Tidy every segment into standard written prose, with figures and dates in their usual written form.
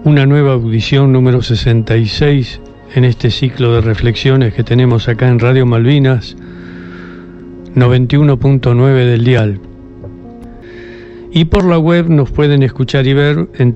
una nueva audición número 66 en este ciclo de reflexiones que tenemos acá en Radio Malvinas 91.9 del dial. Y por la web nos pueden escuchar y ver en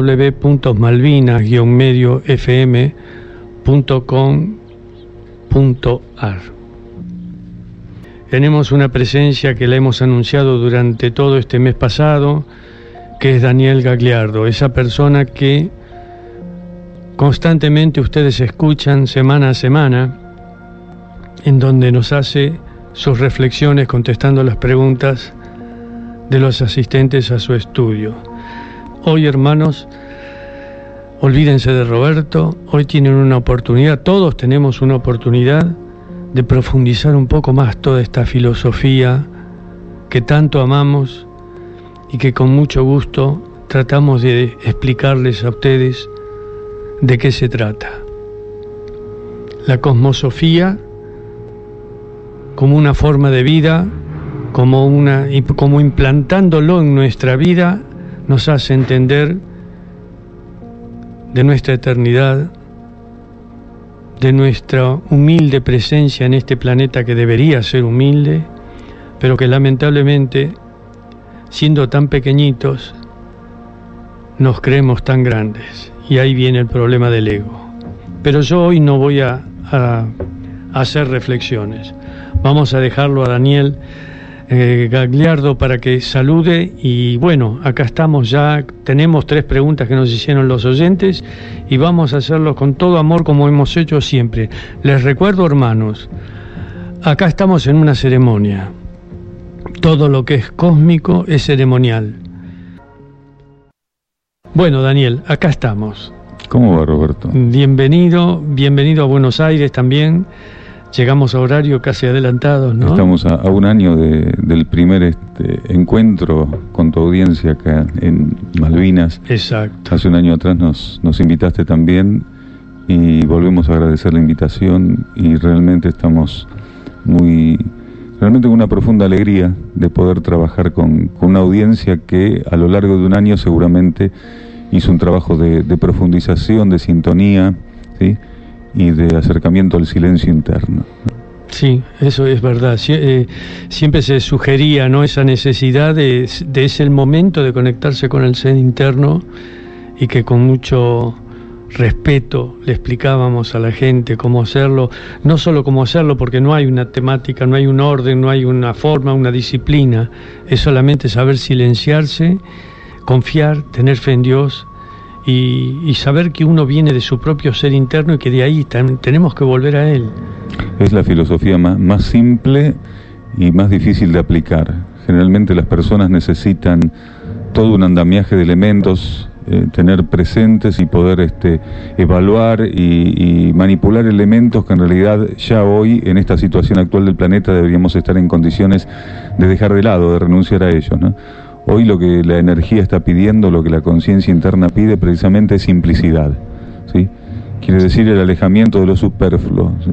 www.malvinas-mediofm.com.ar. Tenemos una presencia que la hemos anunciado durante todo este mes pasado, que es Daniel Gagliardo, esa persona que constantemente ustedes escuchan semana a semana, en donde nos hace sus reflexiones contestando las preguntas de los asistentes a su estudio. Hoy, hermanos, olvídense de Roberto, hoy tienen una oportunidad, todos tenemos una oportunidad de profundizar un poco más toda esta filosofía que tanto amamos y que con mucho gusto tratamos de explicarles a ustedes de qué se trata. La cosmosofía como una forma de vida, como implantándolo en nuestra vida, nos hace entender de nuestra eternidad, de nuestra humilde presencia en este planeta que debería ser humilde, pero que lamentablemente, siendo tan pequeñitos, nos creemos tan grandes. Y ahí viene el problema del ego. Pero yo hoy no voy a hacer reflexiones. Vamos a dejarlo a Daniel Gagliardo para que salude. Y bueno, acá estamos ya, tenemos 3 preguntas que nos hicieron los oyentes y vamos a hacerlo con todo amor como hemos hecho siempre. Les recuerdo, hermanos, acá estamos en una ceremonia. Todo lo que es cósmico es ceremonial. Bueno, Daniel, acá estamos. ¿Cómo va, Roberto? Bienvenido a Buenos Aires también. Llegamos a horario casi adelantados, ¿no? Estamos a un año del primer encuentro con tu audiencia acá en Malvinas. Exacto. Hace un año atrás nos invitaste también y volvemos a agradecer la invitación y realmente estamos realmente con una profunda alegría de poder trabajar con una audiencia que a lo largo de un año seguramente hizo un trabajo de profundización, de sintonía, ¿sí?, y de acercamiento al silencio interno. Sí, eso es verdad. Siempre se sugería, ¿no?, esa necesidad de ese el momento de conectarse con el ser interno, y que con mucho respeto le explicábamos a la gente cómo hacerlo, no solo cómo hacerlo, porque no hay una temática, no hay un orden, no hay una forma, una disciplina, es solamente saber silenciarse, confiar, tener fe en Dios y saber que uno viene de su propio ser interno y que de ahí tenemos que volver a Él. Es la filosofía más simple y más difícil de aplicar. Generalmente las personas necesitan todo un andamiaje de elementos, tener presentes y poder evaluar y manipular elementos que en realidad ya hoy, en esta situación actual del planeta, deberíamos estar en condiciones de dejar de lado, de renunciar a ellos, ¿no? Hoy lo que la energía está pidiendo, lo que la conciencia interna pide precisamente es simplicidad, ¿sí? Quiere decir el alejamiento de lo superfluo, ¿sí?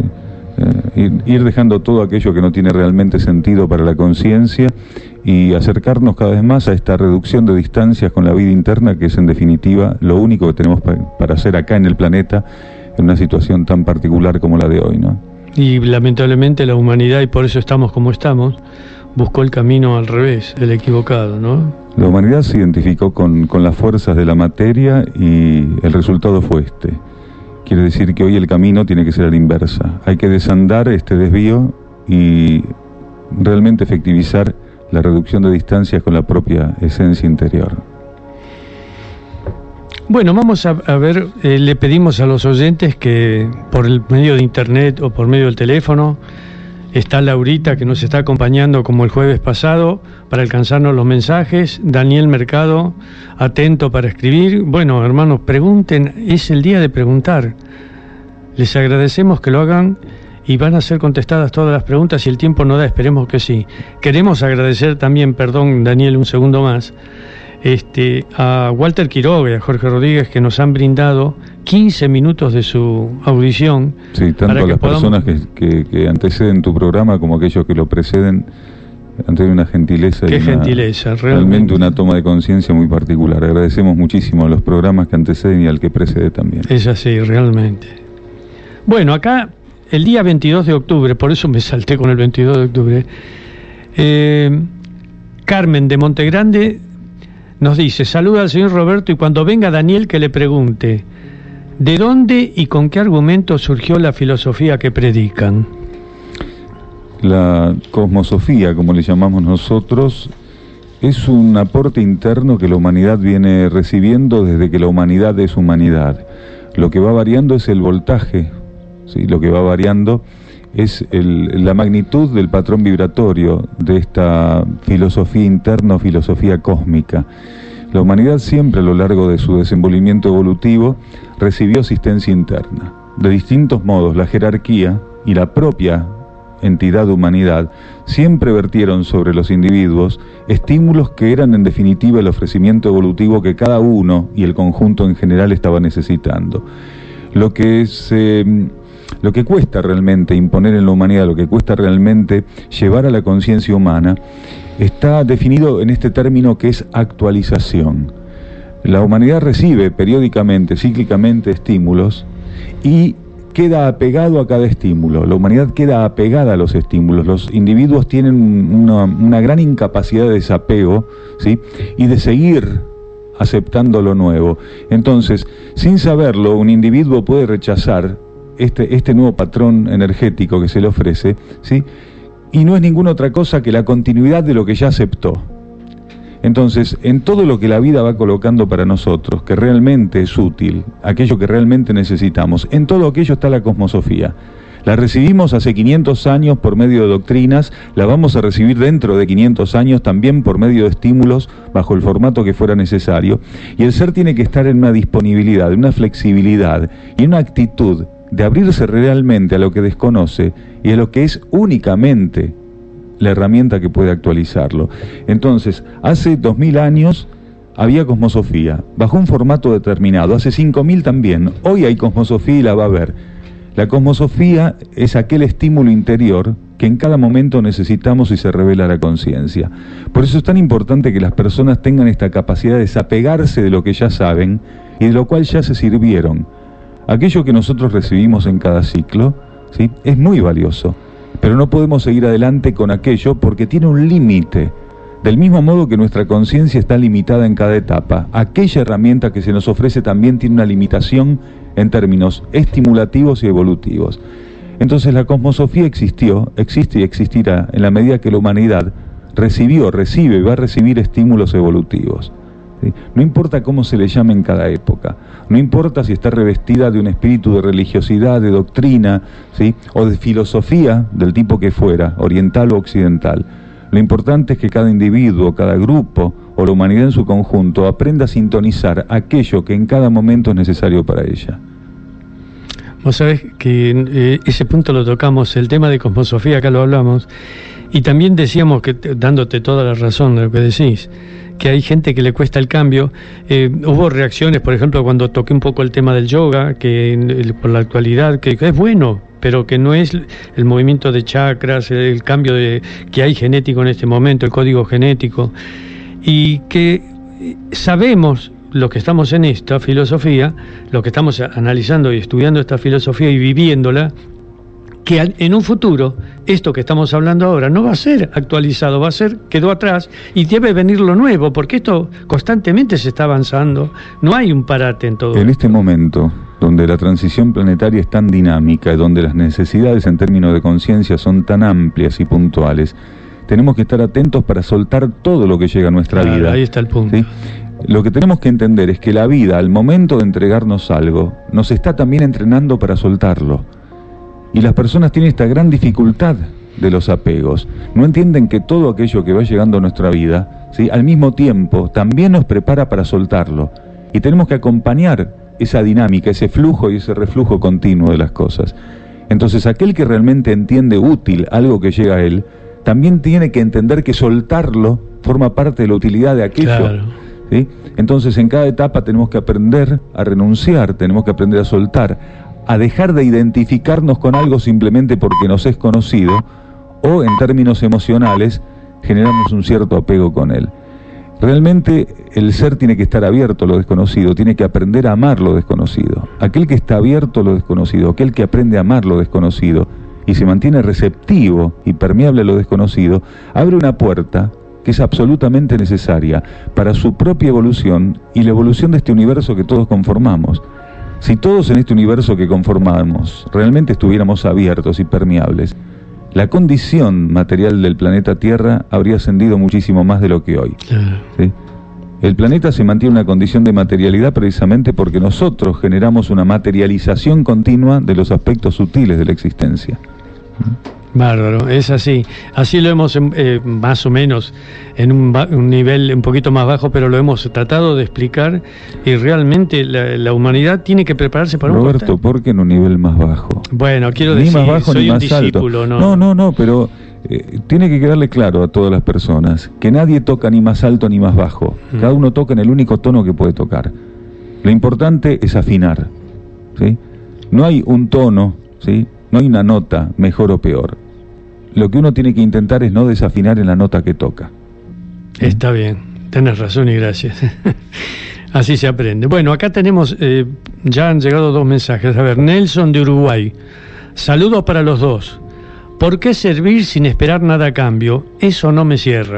Ir dejando todo aquello que no tiene realmente sentido para la conciencia y acercarnos cada vez más a esta reducción de distancias con la vida interna, que es en definitiva lo único que tenemos para hacer acá en el planeta en una situación tan particular como la de hoy, ¿no? Y lamentablemente la humanidad, y por eso estamos como estamos, buscó el camino al revés, el equivocado, ¿no? La humanidad se identificó con las fuerzas de la materia y el resultado fue este. Quiere decir que hoy el camino tiene que ser a la inversa. Hay que desandar este desvío y realmente efectivizar la reducción de distancias con la propia esencia interior. Bueno, vamos a ver, le pedimos a los oyentes que por el medio de internet o por medio del teléfono, está Laurita que nos está acompañando como el jueves pasado para alcanzarnos los mensajes, Daniel Mercado atento para escribir. Bueno, hermanos, pregunten, es el día de preguntar. Les agradecemos que lo hagan y van a ser contestadas todas las preguntas. Si el tiempo no da, esperemos que sí. Queremos agradecer también, perdón Daniel, un segundo más, a Walter Quiroga y a Jorge Rodríguez, que nos han brindado 15 minutos de su audición. Sí, tanto a las personas que anteceden tu programa como aquellos que lo preceden, han tenido una gentileza. Qué gentileza, realmente una toma de conciencia muy particular. Agradecemos muchísimo a los programas que anteceden y al que precede también. Es así, realmente. Bueno, acá el día 22 de octubre, por eso me salté con el 22 de octubre, Carmen de Montegrande nos dice: saluda al señor Roberto y cuando venga Daniel que le pregunte ¿de dónde y con qué argumento surgió la filosofía que predican? La cosmosofía, como le llamamos nosotros, es un aporte interno que la humanidad viene recibiendo desde que la humanidad es humanidad. Lo que va variando es el voltaje, ¿sí? Lo que va variando es la magnitud del patrón vibratorio de esta filosofía interna o filosofía cósmica. La humanidad siempre a lo largo de su desenvolvimiento evolutivo recibió asistencia interna. De distintos modos, la jerarquía y la propia entidad humanidad siempre vertieron sobre los individuos estímulos que eran en definitiva el ofrecimiento evolutivo que cada uno y el conjunto en general estaba necesitando. Lo que cuesta realmente imponer en la humanidad, lo que cuesta realmente llevar a la conciencia humana, está definido en este término que es actualización. La humanidad recibe periódicamente, cíclicamente estímulos y queda apegado a cada estímulo. La humanidad queda apegada a los estímulos. Los individuos tienen una gran incapacidad de desapego, ¿sí? Y de seguir aceptando lo nuevo. Entonces, sin saberlo, un individuo puede rechazar este nuevo patrón energético que se le ofrece, ¿sí? Y no es ninguna otra cosa que la continuidad de lo que ya aceptó. Entonces, en todo lo que la vida va colocando para nosotros, que realmente es útil, aquello que realmente necesitamos, en todo aquello está la cosmosofía. La recibimos hace 500 años por medio de doctrinas, la vamos a recibir dentro de 500 años también por medio de estímulos bajo el formato que fuera necesario. Y el ser tiene que estar en una disponibilidad, en una flexibilidad y en una actitud de abrirse realmente a lo que desconoce y a lo que es únicamente la herramienta que puede actualizarlo. Entonces, hace 2000 años había cosmosofía, bajo un formato determinado, hace 5000 también, hoy hay cosmosofía y la va a haber. La cosmosofía es aquel estímulo interior que en cada momento necesitamos y se revela la conciencia. Por eso es tan importante que las personas tengan esta capacidad de desapegarse de lo que ya saben y de lo cual ya se sirvieron. Aquello que nosotros recibimos en cada ciclo, ¿sí? Es muy valioso. Pero no podemos seguir adelante con aquello porque tiene un límite. Del mismo modo que nuestra conciencia está limitada en cada etapa, aquella herramienta que se nos ofrece también tiene una limitación en términos estimulativos y evolutivos. Entonces la cosmosofía existió, existe y existirá en la medida que la humanidad recibió, recibe y va a recibir estímulos evolutivos. ¿Sí? No importa cómo se le llame en cada época, no importa si está revestida de un espíritu de religiosidad, de doctrina, ¿sí? O de filosofía del tipo que fuera, oriental o occidental. Lo importante es que cada individuo, cada grupo o la humanidad en su conjunto aprenda a sintonizar aquello que en cada momento es necesario para ella. Vos sabés que ese punto lo tocamos, el tema de cosmosofía, acá lo hablamos, y también decíamos, que dándote toda la razón de lo que decís, que hay gente que le cuesta el cambio. Hubo reacciones, por ejemplo, cuando toqué un poco el tema del yoga, que por la actualidad, que es bueno, pero que no es el movimiento de chakras, el cambio que hay genético en este momento, el código genético, y que sabemos, los que estamos en esta filosofía, los que estamos analizando y estudiando esta filosofía y viviéndola, que en un futuro, esto que estamos hablando ahora no va a ser actualizado, quedó atrás y debe venir lo nuevo, porque esto constantemente se está avanzando, no hay un parate en todo. En este momento, donde la transición planetaria es tan dinámica y donde las necesidades en términos de conciencia son tan amplias y puntuales, tenemos que estar atentos para soltar todo lo que llega a nuestra vida. Ahí está el punto. ¿Sí? Lo que tenemos que entender es que la vida, al momento de entregarnos algo, nos está también entrenando para soltarlo. Y las personas tienen esta gran dificultad de los apegos. No entienden que todo aquello que va llegando a nuestra vida, ¿sí? Al mismo tiempo también nos prepara para soltarlo. Y tenemos que acompañar esa dinámica, ese flujo y ese reflujo continuo de las cosas. Entonces aquel que realmente entiende útil algo que llega a él, también tiene que entender que soltarlo forma parte de la utilidad de aquello. Claro. ¿Sí? Entonces en cada etapa tenemos que aprender a renunciar, tenemos que aprender a soltar, a dejar de identificarnos con algo simplemente porque nos es conocido, o en términos emocionales, generamos un cierto apego con él. Realmente el ser tiene que estar abierto a lo desconocido, tiene que aprender a amar lo desconocido. Aquel que está abierto a lo desconocido, aquel que aprende a amar lo desconocido y se mantiene receptivo y permeable a lo desconocido, abre una puerta que es absolutamente necesaria para su propia evolución y la evolución de este universo que todos conformamos. Si todos en este universo que conformamos realmente estuviéramos abiertos y permeables, la condición material del planeta Tierra habría ascendido muchísimo más de lo que hoy. ¿Sí? El planeta se mantiene en una condición de materialidad precisamente porque nosotros generamos una materialización continua de los aspectos sutiles de la existencia. Bárbaro, es así. Así lo hemos, más o menos, en un nivel un poquito más bajo, pero lo hemos tratado de explicar y realmente la humanidad tiene que prepararse para Roberto, ¿por qué en un nivel más bajo? Bueno, quiero ni decir, más bajo, soy ni un más discípulo, alto. No, pero tiene que quedarle claro a todas las personas que nadie toca ni más alto ni más bajo. Cada uno toca en el único tono que puede tocar. Lo importante es afinar, ¿sí? No hay un tono, ¿sí? No hay una nota mejor o peor. Lo que uno tiene que intentar es no desafinar en la nota que toca. Está bien, tenés razón y gracias. Así se aprende. Bueno, acá tenemos, ya han llegado 2 mensajes. A ver, Nelson de Uruguay. Saludos para los dos. ¿Por qué servir sin esperar nada a cambio? Eso no me cierra.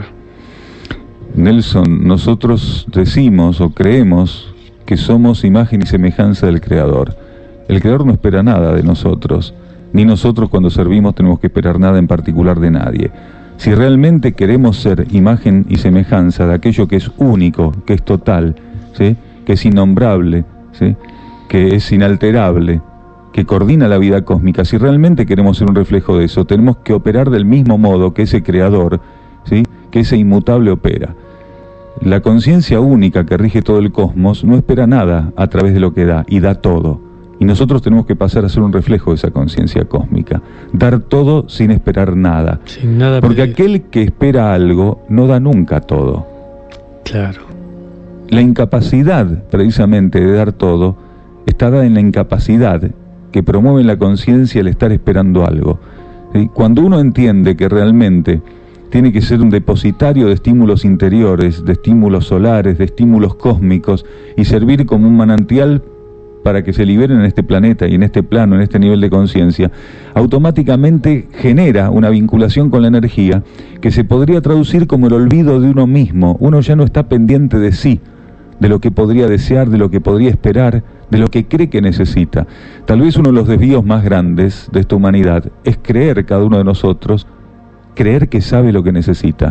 Nelson, nosotros decimos o creemos que somos imagen y semejanza del Creador. El Creador no espera nada de nosotros. Ni nosotros cuando servimos tenemos que esperar nada en particular de nadie. Si realmente queremos ser imagen y semejanza de aquello que es único, que es total, ¿sí? Que es innombrable, ¿sí? Que es inalterable, que coordina la vida cósmica, si realmente queremos ser un reflejo de eso, tenemos que operar del mismo modo que ese creador, ¿sí? Que ese inmutable opera. La conciencia única que rige todo el cosmos no espera nada a través de lo que da, y da todo. Y nosotros tenemos que pasar a ser un reflejo de esa conciencia cósmica. Dar todo sin esperar nada. Sin nada. Porque aquel que espera algo no da nunca todo. Claro. La incapacidad, precisamente, de dar todo, está dada en la incapacidad que promueve en la conciencia el estar esperando algo. ¿Sí? Cuando uno entiende que realmente tiene que ser un depositario de estímulos interiores, de estímulos solares, de estímulos cósmicos, y servir como un manantial para que se liberen en este planeta y en este plano, en este nivel de conciencia, automáticamente genera una vinculación con la energía que se podría traducir como el olvido de uno mismo. Uno ya no está pendiente de sí, de lo que podría desear, de lo que podría esperar, de lo que cree que necesita. Tal vez uno de los desvíos más grandes de esta humanidad es creer, cada uno de nosotros, creer que sabe lo que necesita.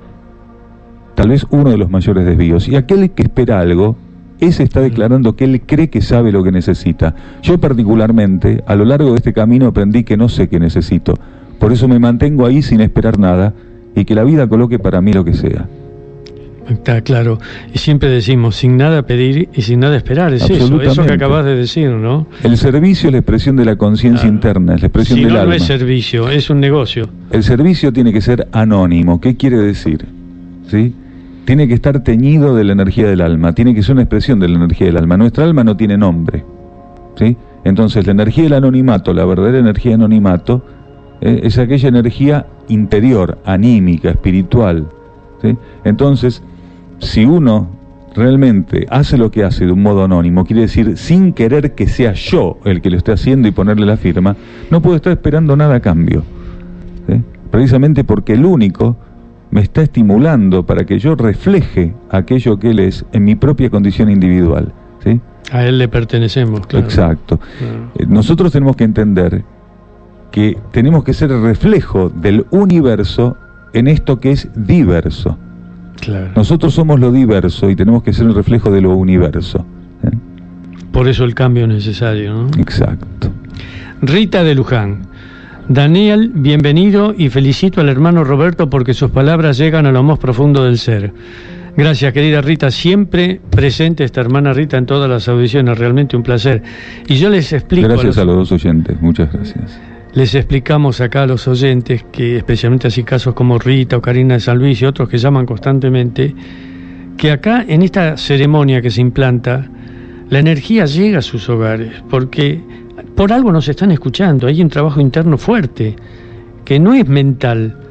Tal vez uno de los mayores desvíos. Y aquel que espera algo, ese está declarando que él cree que sabe lo que necesita. Yo particularmente, a lo largo de este camino aprendí que no sé qué necesito. Por eso me mantengo ahí sin esperar nada y que la vida coloque para mí lo que sea. Está claro. Y siempre decimos, sin nada pedir y sin nada esperar. Es eso que acabas de decir, ¿no? El servicio es la expresión de la conciencia interna, es la expresión del alma. No es servicio, es un negocio. El servicio tiene que ser anónimo. ¿Qué quiere decir? ¿Sí? Tiene que estar teñido de la energía del alma, tiene que ser una expresión de la energía del alma. Nuestra alma no tiene nombre, ¿sí? Entonces la energía del anonimato, la verdadera energía del anonimato, es aquella energía interior, anímica, espiritual, ¿sí? Entonces, si uno realmente hace lo que hace de un modo anónimo, quiere decir sin querer que sea yo el que lo esté haciendo y ponerle la firma, no puedo estar esperando nada a cambio, ¿sí? Precisamente porque el único me está estimulando para que yo refleje aquello que él es en mi propia condición individual, ¿sí? A él le pertenecemos, claro. Exacto. Nosotros tenemos que entender que tenemos que ser el reflejo del universo en esto que es diverso. Claro. Nosotros somos lo diverso y tenemos que ser el reflejo de lo universo, ¿eh? Por eso el cambio es necesario, ¿no? Exacto. Rita de Luján. Daniel, bienvenido y felicito al hermano Roberto porque sus palabras llegan a lo más profundo del ser. Gracias, querida Rita, siempre presente esta hermana Rita en todas las audiciones, realmente un placer. Y yo les explico... Gracias a los dos oyentes, muchas gracias. Les explicamos acá a los oyentes, que especialmente así casos como Rita o Karina de San Luis y otros que llaman constantemente, que acá en esta ceremonia que se implanta, la energía llega a sus hogares, porque por algo nos están escuchando, hay un trabajo interno fuerte, que no es mental,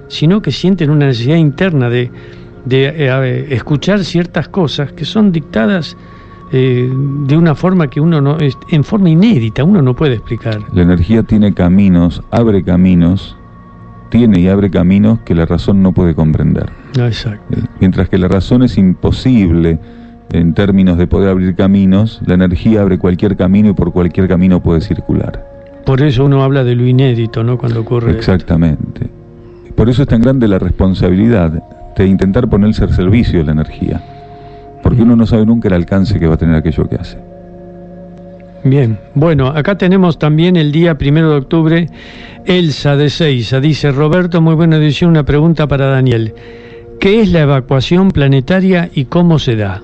sino que sienten una necesidad interna de escuchar ciertas cosas que son dictadas de una forma que uno no, en forma inédita, uno no puede explicar. La energía tiene caminos, abre caminos, tiene y abre caminos que la razón no puede comprender. Exacto. Mientras que la razón es imposible en términos de poder abrir caminos, la energía abre cualquier camino y por cualquier camino puede circular. Por eso uno habla de lo inédito, ¿no? Cuando ocurre exactamente esto. Por eso es tan grande la responsabilidad de intentar ponerse al servicio de la energía, porque uno no sabe nunca el alcance que va a tener aquello que hace. Bien, bueno, acá tenemos también el día 1 de octubre, Elsa de Seiza, dice: Roberto, muy buena edición, una pregunta para Daniel. ¿Qué es la evacuación planetaria y cómo se da?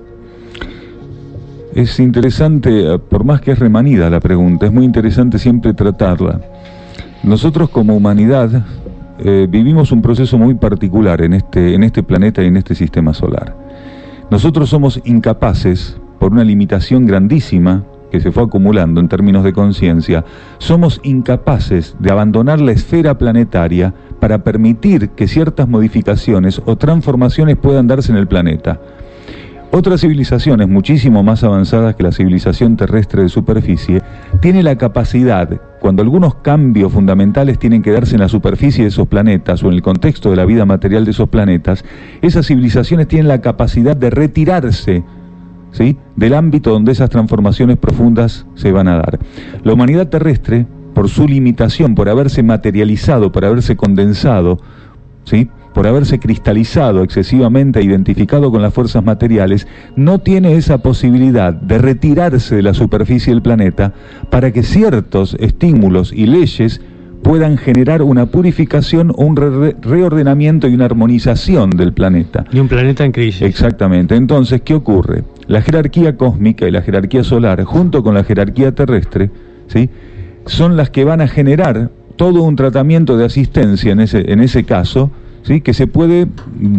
Es interesante, por más que es remanida la pregunta, es muy interesante siempre tratarla. Nosotros como humanidad vivimos un proceso muy particular en este planeta y en este sistema solar. Nosotros somos incapaces, por una limitación grandísima que se fue acumulando en términos de conciencia, somos incapaces de abandonar la esfera planetaria para permitir que ciertas modificaciones o transformaciones puedan darse en el planeta. Otras civilizaciones muchísimo más avanzadas que la civilización terrestre de superficie tienen la capacidad, cuando algunos cambios fundamentales tienen que darse en la superficie de esos planetas o en el contexto de la vida material de esos planetas, esas civilizaciones tienen la capacidad de retirarse, ¿sí?, del ámbito donde esas transformaciones profundas se van a dar. La humanidad terrestre, por su limitación, por haberse materializado, por haberse condensado, ¿sí?, por haberse cristalizado excesivamente, identificado con las fuerzas materiales, no tiene esa posibilidad de retirarse de la superficie del planeta para que ciertos estímulos y leyes puedan generar una purificación, un reordenamiento y una armonización del planeta. Y un planeta en crisis. Exactamente. Entonces, ¿qué ocurre? La jerarquía cósmica y la jerarquía solar, junto con la jerarquía terrestre, ¿sí?, son las que van a generar todo un tratamiento de asistencia en ese caso, ¿sí?, que se puede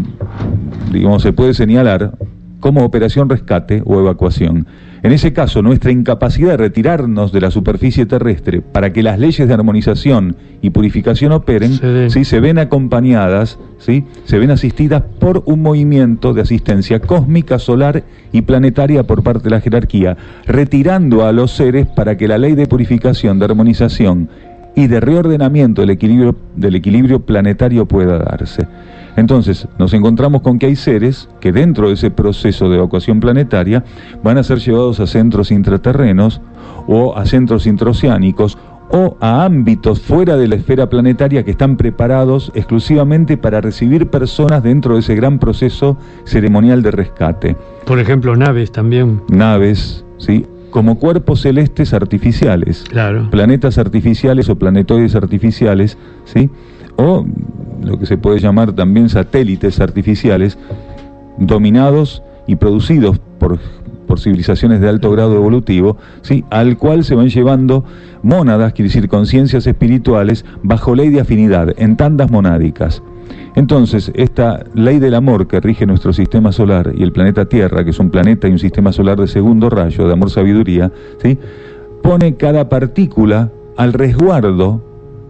señalar como operación rescate o evacuación. En ese caso, nuestra incapacidad de retirarnos de la superficie terrestre para que las leyes de armonización y purificación operen, ¿sí?, se ven acompañadas, ¿sí?, se ven asistidas por un movimiento de asistencia cósmica, solar y planetaria por parte de la jerarquía, retirando a los seres para que la ley de purificación, de armonización y de reordenamiento del equilibrio planetario pueda darse. Entonces, nos encontramos con que hay seres que dentro de ese proceso de evacuación planetaria van a ser llevados a centros intraterrenos o a centros intraoceánicos o a ámbitos fuera de la esfera planetaria que están preparados exclusivamente para recibir personas dentro de ese gran proceso ceremonial de rescate. Por ejemplo, naves también. Naves, ¿sí?, como cuerpos celestes artificiales, claro, planetas artificiales o planetoides artificiales, ¿sí?, o lo que se puede llamar también satélites artificiales, dominados y producidos por civilizaciones de alto grado evolutivo, ¿sí?, al cual se van llevando mónadas, quiere decir conciencias espirituales, bajo ley de afinidad, en tandas monádicas. Entonces, esta ley del amor que rige nuestro sistema solar y el planeta Tierra, que es un planeta y un sistema solar de segundo rayo, de amor-sabiduría, ¿sí?, pone cada partícula al resguardo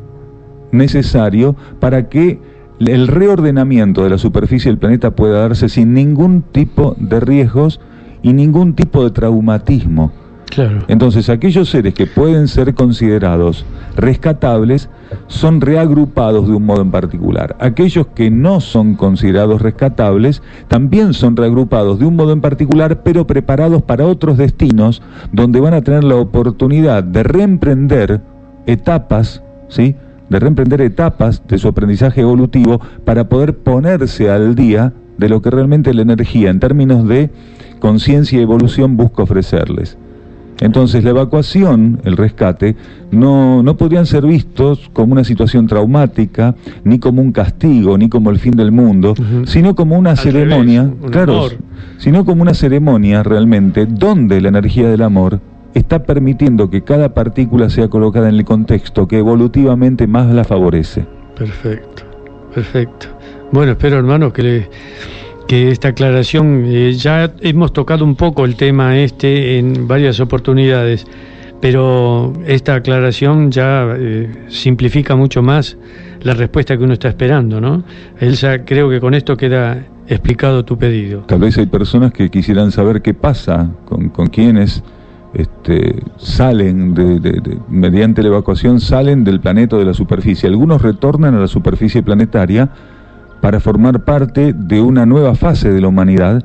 necesario para que el reordenamiento de la superficie del planeta pueda darse sin ningún tipo de riesgos y ningún tipo de traumatismo. Claro. Entonces, aquellos seres que pueden ser considerados rescatables son reagrupados de un modo en particular. Aquellos que no son considerados rescatables también son reagrupados de un modo en particular, pero preparados para otros destinos donde van a tener la oportunidad de reemprender etapas, ¿sí?, de reemprender etapas de su aprendizaje evolutivo para poder ponerse al día de lo que realmente la energía, en términos de conciencia y evolución, busca ofrecerles. Entonces, la evacuación, el rescate, no podrían ser vistos como una situación traumática, ni como un castigo, ni como el fin del mundo, sino como una ceremonia, sino como una ceremonia realmente donde la energía del amor está permitiendo que cada partícula sea colocada en el contexto que evolutivamente más la favorece. Perfecto, perfecto. Bueno, espero, hermanos, que esta aclaración, ya hemos tocado un poco el tema en varias oportunidades, pero esta aclaración ya simplifica mucho más la respuesta que uno está esperando, ¿no? Elsa, creo que con esto queda explicado tu pedido. Tal vez hay personas que quisieran saber qué pasa con quienes salen mediante la evacuación, salen del planeta o de la superficie. Algunos retornan a la superficie planetaria para formar parte de una nueva fase de la humanidad.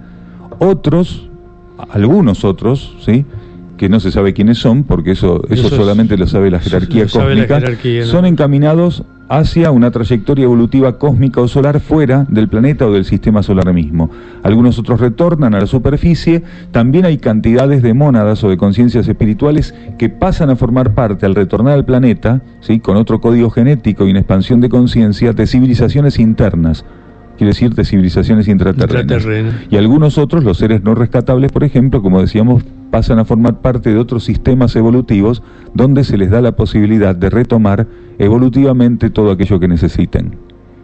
Algunos otros, ¿sí?, que no se sabe quiénes son, porque eso solamente lo sabe la jerarquía cósmica, son encaminados hacia una trayectoria evolutiva cósmica o solar fuera del planeta o del sistema solar mismo. Algunos otros retornan a la superficie. También hay cantidades de mónadas o de conciencias espirituales que pasan a formar parte, al retornar al planeta, ¿sí?, con otro código genético y una expansión de conciencia, de civilizaciones internas. Quiere decir de civilizaciones intraterrenas. Y algunos otros, los seres no rescatables, por ejemplo, como decíamos, pasan a formar parte de otros sistemas evolutivos donde se les da la posibilidad de retomar evolutivamente todo aquello que necesiten.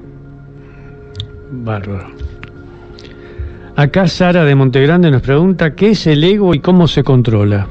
Bárbaro. Acá Sara de Montegrande nos pregunta ¿qué es el ego y cómo se controla?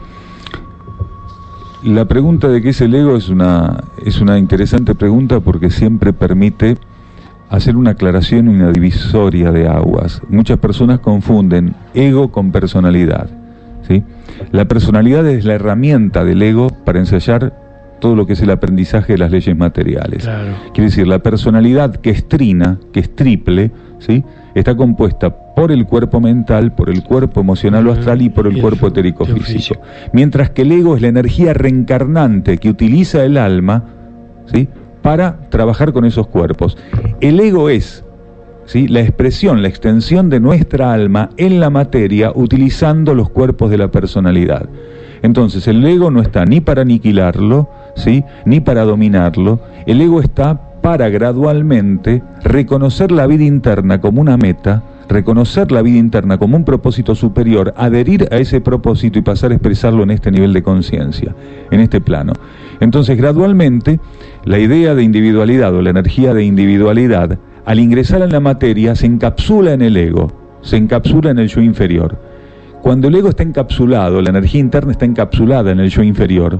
La pregunta de qué es el ego es una interesante pregunta, porque siempre permite hacer una aclaración y una divisoria de aguas. Muchas personas confunden ego con personalidad, ¿sí? La personalidad es la herramienta del ego para ensayar todo lo que es el aprendizaje de las leyes materiales. Claro. Quiere decir, la personalidad que es trina, que es triple, ¿sí?, está compuesta por el cuerpo mental, por el cuerpo emocional o astral y por el cuerpo etérico físico. Mientras que el ego es la energía reencarnante que utiliza el alma, ¿sí?, para trabajar con esos cuerpos. El ego es, ¿sí?, la expresión, la extensión de nuestra alma en la materia utilizando los cuerpos de la personalidad. Entonces el ego no está ni para aniquilarlo, ¿sí?, ni para dominarlo. El ego está para gradualmente reconocer la vida interna como una meta, reconocer la vida interna como un propósito superior, adherir a ese propósito y pasar a expresarlo en este nivel de conciencia, en este plano. Entonces, gradualmente, la idea de individualidad o la energía de individualidad, al ingresar en la materia, se encapsula en el ego, se encapsula en el yo inferior. Cuando el ego está encapsulado, la energía interna está encapsulada en el yo inferior,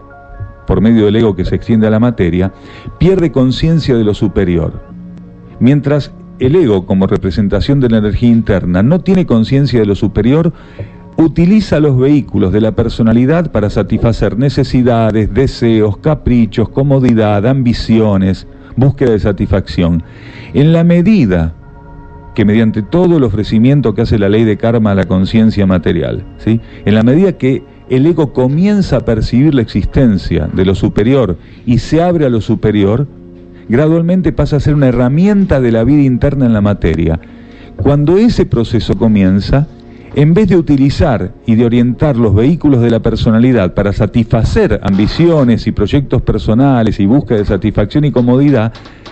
por medio del ego que se extiende a la materia, pierde conciencia de lo superior. Mientras el ego, como representación de la energía interna, no tiene conciencia de lo superior, utiliza los vehículos de la personalidad para satisfacer necesidades, deseos, caprichos, comodidad, ambiciones, búsqueda de satisfacción. En la medida que mediante todo el ofrecimiento que hace la ley de karma a la conciencia material, ¿sí?, en la medida que el ego comienza a percibir la existencia de lo superior y se abre a lo superior, gradualmente pasa a ser una herramienta de la vida interna en la materia. Cuando ese proceso comienza, en vez de utilizar y de orientar los vehículos de la personalidad para satisfacer ambiciones y proyectos personales y búsqueda de satisfacción y comodidad,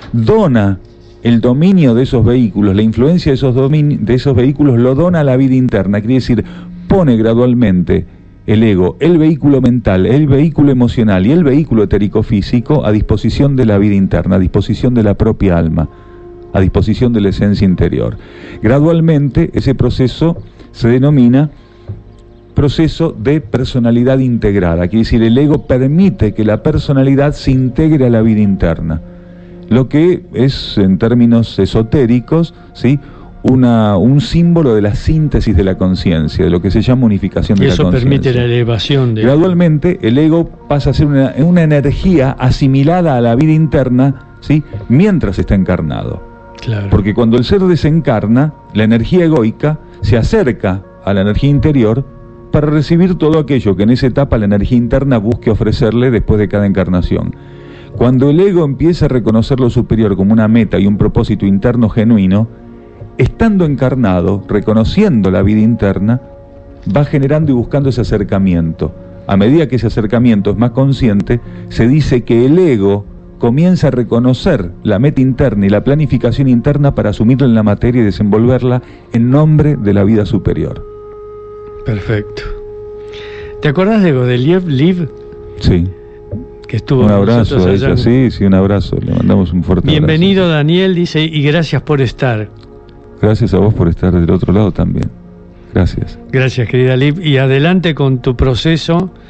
dona el dominio de esos vehículos, la influencia de esos vehículos lo dona a la vida interna. Quiere decir, pone gradualmente el ego, el vehículo mental, el vehículo emocional y el vehículo etérico físico a disposición de la vida interna, a disposición de la propia alma, a disposición de la esencia interior. Gradualmente ese proceso se denomina proceso de personalidad integrada. Quiere decir, el ego permite que la personalidad se integre a la vida interna, lo que es, en términos esotéricos, ¿sí?, un símbolo de la síntesis de la conciencia, de lo que se llama unificación de la conciencia. Y eso permite la elevación de... Gradualmente el ego pasa a ser una energía asimilada a la vida interna, ¿sí?, mientras está encarnado. Claro. Porque cuando el ser desencarna, la energía egoica se acerca a la energía interior para recibir todo aquello que en esa etapa la energía interna busque ofrecerle después de cada encarnación. Cuando el ego empieza a reconocer lo superior como una meta y un propósito interno genuino, estando encarnado, reconociendo la vida interna, va generando y buscando ese acercamiento. A medida que ese acercamiento es más consciente, se dice que el ego comienza a reconocer la meta interna y la planificación interna para asumirla en la materia y desenvolverla en nombre de la vida superior. Perfecto. ¿Te acordás de Godelieb Liv? Sí. Que estuvo un abrazo a ella, sí, un abrazo. Le mandamos un fuerte abrazo. Bienvenido, Daniel, dice, y gracias por estar. Gracias a vos por estar del otro lado también. Gracias. Gracias, querida Liv. Y adelante con tu proceso,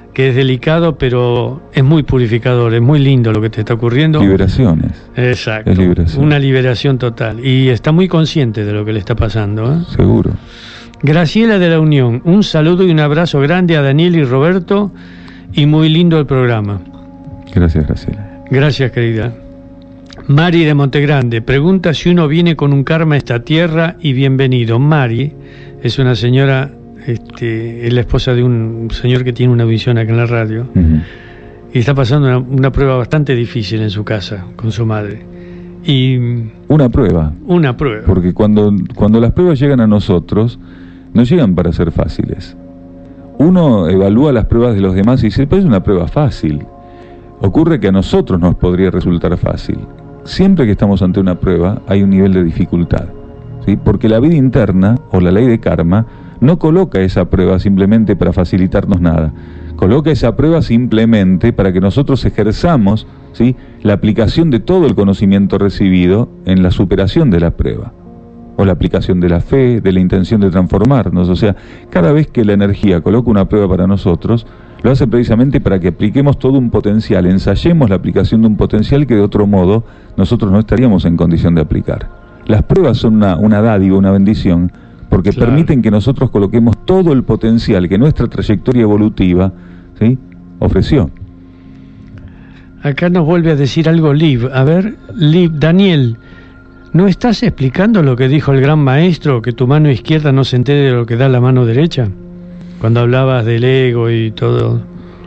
que es delicado, pero es muy purificador, es muy lindo lo que te está ocurriendo. Liberaciones. Exacto. Es liberación. Una liberación total. Y está muy consciente de lo que le está pasando, ¿eh? Seguro. Graciela de la Unión, un saludo y un abrazo grande a Daniel y Roberto, y muy lindo el programa. Gracias, Graciela. Gracias, querida. Mari de Montegrande pregunta si uno viene con un karma a esta tierra, y bienvenido. Mari es una señora, es la esposa de un señor que tiene una visión acá en la radio, y está pasando una prueba bastante difícil en su casa con su madre. Y una prueba. Porque cuando las pruebas llegan a nosotros, no llegan para ser fáciles. Uno evalúa las pruebas de los demás y dice, pues es una prueba fácil. Ocurre que a nosotros nos podría resultar fácil. Siempre que estamos ante una prueba hay un nivel de dificultad, ¿sí? Porque la vida interna o la ley de karma no coloca esa prueba simplemente para facilitarnos nada. Coloca esa prueba simplemente para que nosotros ejerzamos, ¿sí?, la aplicación de todo el conocimiento recibido en la superación de la prueba, o la aplicación de la fe, de la intención de transformarnos. O sea, cada vez que la energía coloca una prueba para nosotros, lo hace precisamente para que apliquemos todo un potencial, ensayemos la aplicación de un potencial que de otro modo nosotros no estaríamos en condición de aplicar. Las pruebas son una dádiva, una bendición, porque claro, permiten que nosotros coloquemos todo el potencial que nuestra trayectoria evolutiva, ¿sí?, ofreció. Acá nos vuelve a decir algo Liv. A ver, Liv, Daniel, ¿no estás explicando lo que dijo el gran maestro, que tu mano izquierda no se entere de lo que da la mano derecha? Cuando hablabas del ego y todo.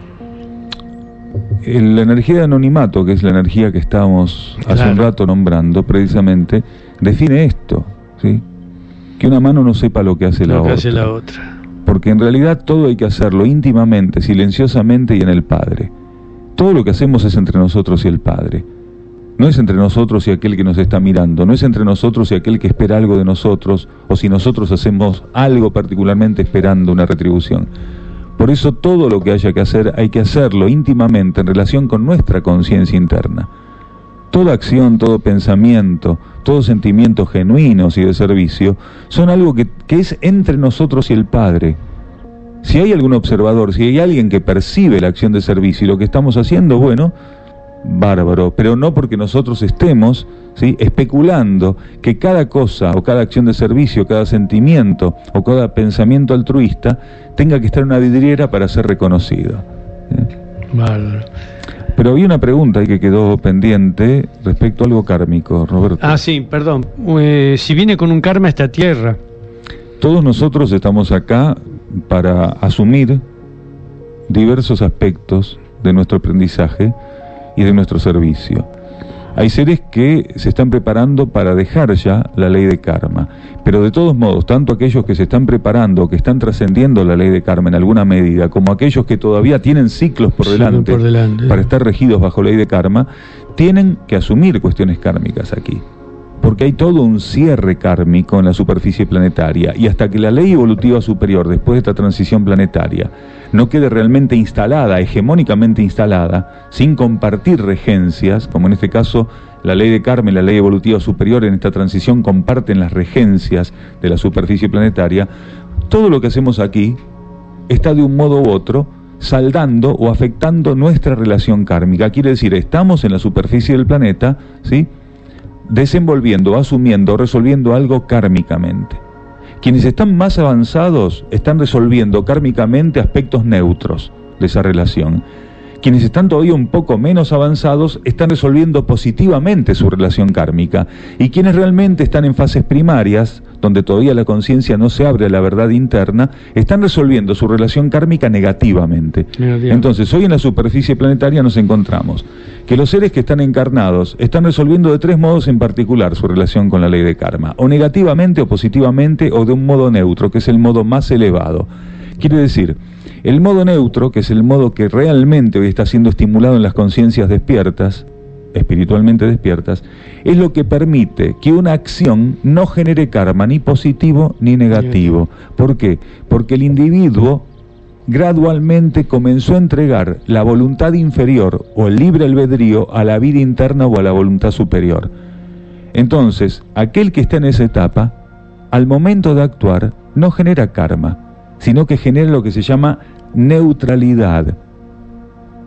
La energía de anonimato, que es la energía que estábamos hace un rato nombrando, precisamente, define esto, ¿sí? Que una mano no sepa lo que hace la otra. Porque en realidad todo hay que hacerlo íntimamente, silenciosamente y en el Padre. Todo lo que hacemos es entre nosotros y el Padre. No es entre nosotros y aquel que nos está mirando, no es entre nosotros y aquel que espera algo de nosotros, o si nosotros hacemos algo particularmente esperando una retribución. Por eso todo lo que haya que hacer, hay que hacerlo íntimamente en relación con nuestra conciencia interna. Toda acción, todo pensamiento, todos sentimientos genuinos y de servicio, son algo que es entre nosotros y el Padre. Si hay algún observador, si hay alguien que percibe la acción de servicio y lo que estamos haciendo, bueno, bárbaro, pero no porque nosotros estemos, ¿sí?, especulando que cada cosa o cada acción de servicio, cada sentimiento o cada pensamiento altruista tenga que estar en una vidriera para ser reconocido. Bárbaro. Pero había una pregunta ahí que quedó pendiente respecto a algo kármico, Roberto. Ah, sí, perdón. Si viene con un karma a esta tierra. Todos nosotros estamos acá para asumir diversos aspectos de nuestro aprendizaje y de nuestro servicio. Hay seres que se están preparando para dejar ya la ley de karma, pero de todos modos, tanto aquellos que se están preparando, que están trascendiendo la ley de karma en alguna medida, como aquellos que todavía tienen ciclos por delante para estar regidos bajo ley de karma, tienen que asumir cuestiones kármicas aquí. Porque hay todo un cierre kármico en la superficie planetaria, y hasta que la ley evolutiva superior, después de esta transición planetaria, no quede realmente instalada, hegemónicamente instalada, sin compartir regencias, como en este caso la ley de karma y la ley evolutiva superior en esta transición comparten las regencias de la superficie planetaria, todo lo que hacemos aquí está de un modo u otro saldando o afectando nuestra relación kármica. Quiere decir, estamos en la superficie del planeta, ¿sí?, desenvolviendo, asumiendo, resolviendo algo kármicamente. Quienes están más avanzados están resolviendo kármicamente aspectos neutros de esa relación. Quienes están todavía un poco menos avanzados están resolviendo positivamente su relación kármica. Y quienes realmente están en fases primarias, donde todavía la conciencia no se abre a la verdad interna, están resolviendo su relación kármica negativamente. Entonces, hoy en la superficie planetaria nos encontramos que los seres que están encarnados están resolviendo de tres modos en particular su relación con la ley de karma, o negativamente, o positivamente, o de un modo neutro, que es el modo más elevado. Quiere decir, el modo neutro, que es el modo que realmente hoy está siendo estimulado en las conciencias despiertas, espiritualmente despiertas, es lo que permite que una acción no genere karma ni positivo ni negativo. ¿Por qué? Porque el individuo gradualmente comenzó a entregar la voluntad inferior o el libre albedrío a la vida interna o a la voluntad superior. Entonces, aquel que está en esa etapa, al momento de actuar, no genera karma, sino que genera lo que se llama neutralidad.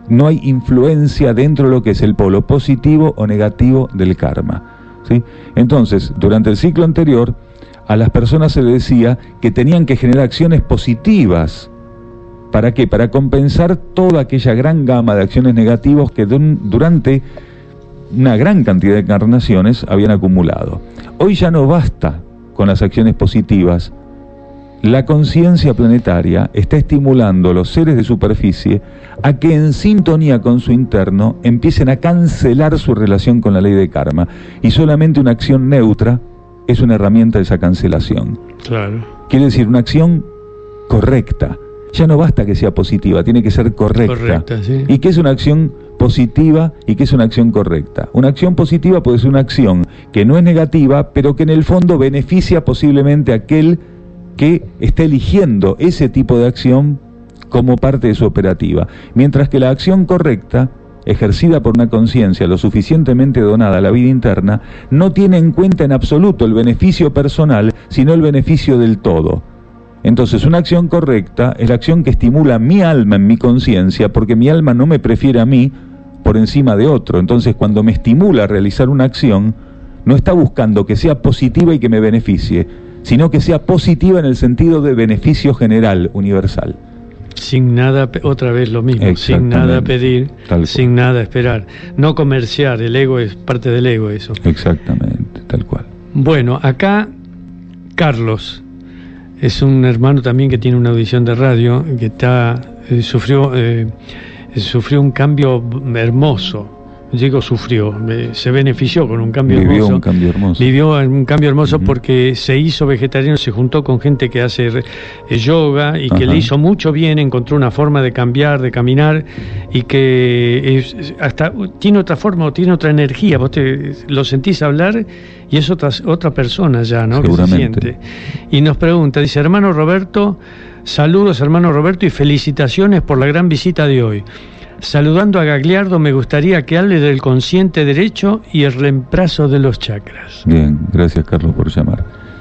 no hay influencia dentro de lo que es el polo positivo o negativo del karma, ¿sí? Entonces, durante el ciclo anterior, a las personas se les decía que tenían que generar acciones positivas. ¿Para qué? Para compensar toda aquella gran gama de acciones negativas que durante una gran cantidad de encarnaciones habían acumulado. Hoy ya no basta con las acciones positivas. La conciencia planetaria está estimulando a los seres de superficie a que en sintonía con su interno empiecen a cancelar su relación con la ley de karma, y solamente una acción neutra es una herramienta de esa cancelación. Claro. Quiere decir, una acción correcta. Ya no basta que sea positiva, tiene que ser correcta. Correcta, sí. ¿Y qué es una acción positiva y qué es una acción correcta? Una acción positiva puede ser una acción que no es negativa, pero que en el fondo beneficia posiblemente a aquel que está eligiendo ese tipo de acción como parte de su operativa. Mientras que la acción correcta, ejercida por una conciencia lo suficientemente donada a la vida interna, no tiene en cuenta en absoluto el beneficio personal, sino el beneficio del todo. Entonces, una acción correcta es la acción que estimula mi alma en mi conciencia, porque mi alma no me prefiere a mí por encima de otro. Entonces, cuando me estimula a realizar una acción, no está buscando que sea positiva y que me beneficie, sino que sea positiva en el sentido de beneficio general, universal. Sin nada, otra vez lo mismo, sin nada pedir, sin nada esperar. No comerciar, el ego es parte del ego, eso. Exactamente, tal cual. Bueno, acá Carlos es un hermano también que tiene una audición de radio, que sufrió un cambio hermoso. Digo sufrió, se benefició con un cambio hermoso. Vivió un cambio hermoso. Vivió un cambio hermoso porque se hizo vegetariano, se juntó con gente que hace yoga y que le hizo mucho bien, encontró una forma de cambiar, de caminar, y que hasta tiene otra forma, tiene otra energía. Vos lo sentís hablar y es otra persona ya, ¿no? Seguramente. Que se siente. Y nos pregunta, dice: hermano Roberto, saludos hermano Roberto y felicitaciones por la gran visita de hoy. Saludando a Gagliardo, me gustaría que hable del consciente derecho y el reemplazo de los chakras. Bien, gracias Carlos por llamar.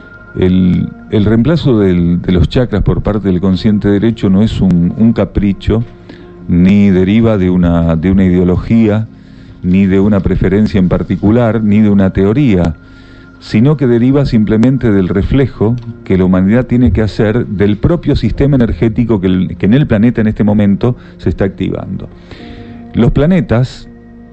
El reemplazo de los chakras por parte del consciente derecho no es un capricho, ni deriva de una ideología, ni de una preferencia en particular, ni de una teoría, sino que deriva simplemente del reflejo que la humanidad tiene que hacer del propio sistema energético que en el planeta en este momento se está activando. Los planetas,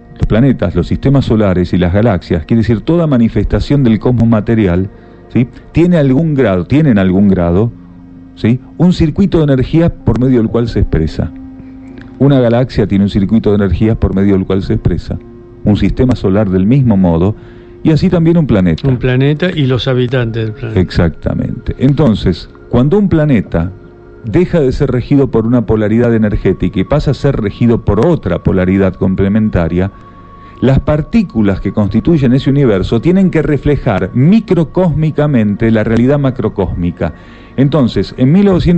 los sistemas solares y las galaxias, quiere decir toda manifestación del cosmos material, ¿sí? tienen algún grado, ¿sí? un circuito de energías por medio del cual se expresa. Una galaxia tiene un circuito de energías por medio del cual se expresa. Un sistema solar del mismo modo, y así también un planeta. Un planeta y los habitantes del planeta. Exactamente. Entonces, cuando un planeta deja de ser regido por una polaridad energética y pasa a ser regido por otra polaridad complementaria, las partículas que constituyen ese universo tienen que reflejar microcósmicamente la realidad macrocósmica. Entonces, en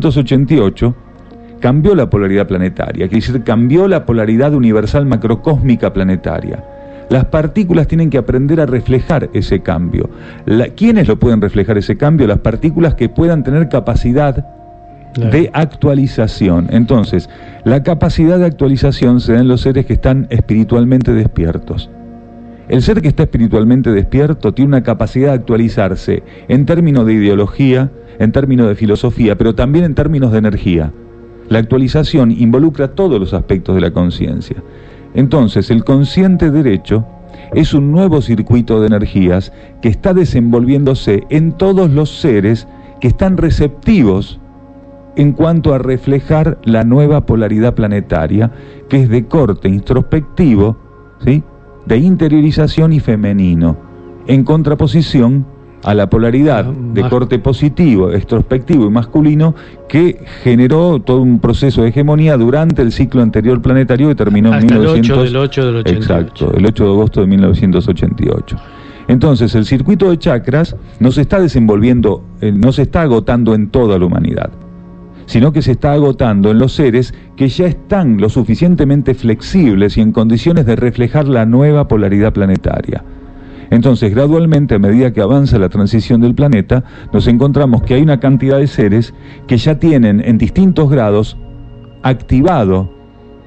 1988 cambió la polaridad planetaria, quiere decir, cambió la polaridad universal macrocósmica planetaria. Las partículas tienen que aprender a reflejar ese cambio. ¿Quiénes lo pueden reflejar ese cambio? Las partículas que puedan tener capacidad de actualización. Entonces, la capacidad de actualización se da en los seres que están espiritualmente despiertos. El ser que está espiritualmente despierto tiene una capacidad de actualizarse en términos de ideología, en términos de filosofía, pero también en términos de energía. La actualización involucra todos los aspectos de la conciencia. Entonces, el consciente derecho es un nuevo circuito de energías que está desenvolviéndose en todos los seres que están receptivos en cuanto a reflejar la nueva polaridad planetaria, que es de corte introspectivo, ¿sí? de interiorización y femenino, en contraposición a la polaridad de corte positivo, extrospectivo y masculino, que generó todo un proceso de hegemonía durante el ciclo anterior planetario que terminó en 1900. El 8 del 88. Exacto, el 8 de agosto de 1988. Entonces, el circuito de chakras no se está desenvolviendo, no se está agotando en toda la humanidad, sino que se está agotando en los seres que ya están lo suficientemente flexibles y en condiciones de reflejar la nueva polaridad planetaria. Entonces, gradualmente, a medida que avanza la transición del planeta, nos encontramos que hay una cantidad de seres que ya tienen en distintos grados activado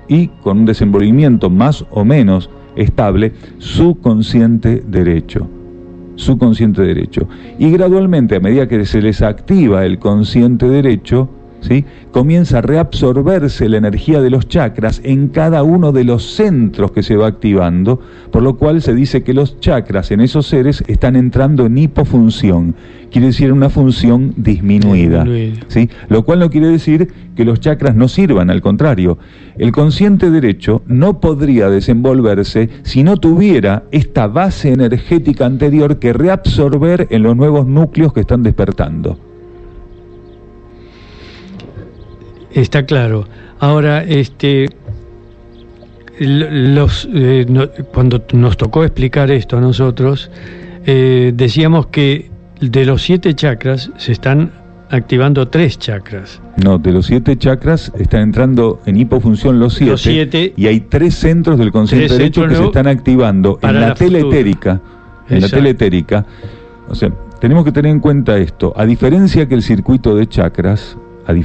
y con un desenvolvimiento más o menos estable su consciente derecho. Su consciente derecho. Y gradualmente, a medida que se les activa el consciente derecho, ¿sí?, comienza a reabsorberse la energía de los chakras en cada uno de los centros que se va activando, por lo cual se dice que los chakras en esos seres están entrando en hipofunción, quiere decir una función disminuida, ¿sí? Lo cual no quiere decir que los chakras no sirvan, al contrario, el consciente derecho no podría desenvolverse si no tuviera esta base energética anterior que reabsorber en los nuevos núcleos que están despertando. Está claro. Ahora, cuando nos tocó explicar esto a nosotros, decíamos que de los 7 chakras se están activando 3 chakras. No, de los 7 chakras están entrando en hipofunción los 7 y hay 3 centros del consciente derecho que se están activando en la teletérica. En la teletérica. O sea, tenemos que tener en cuenta esto. A diferencia que el circuito de chakras, el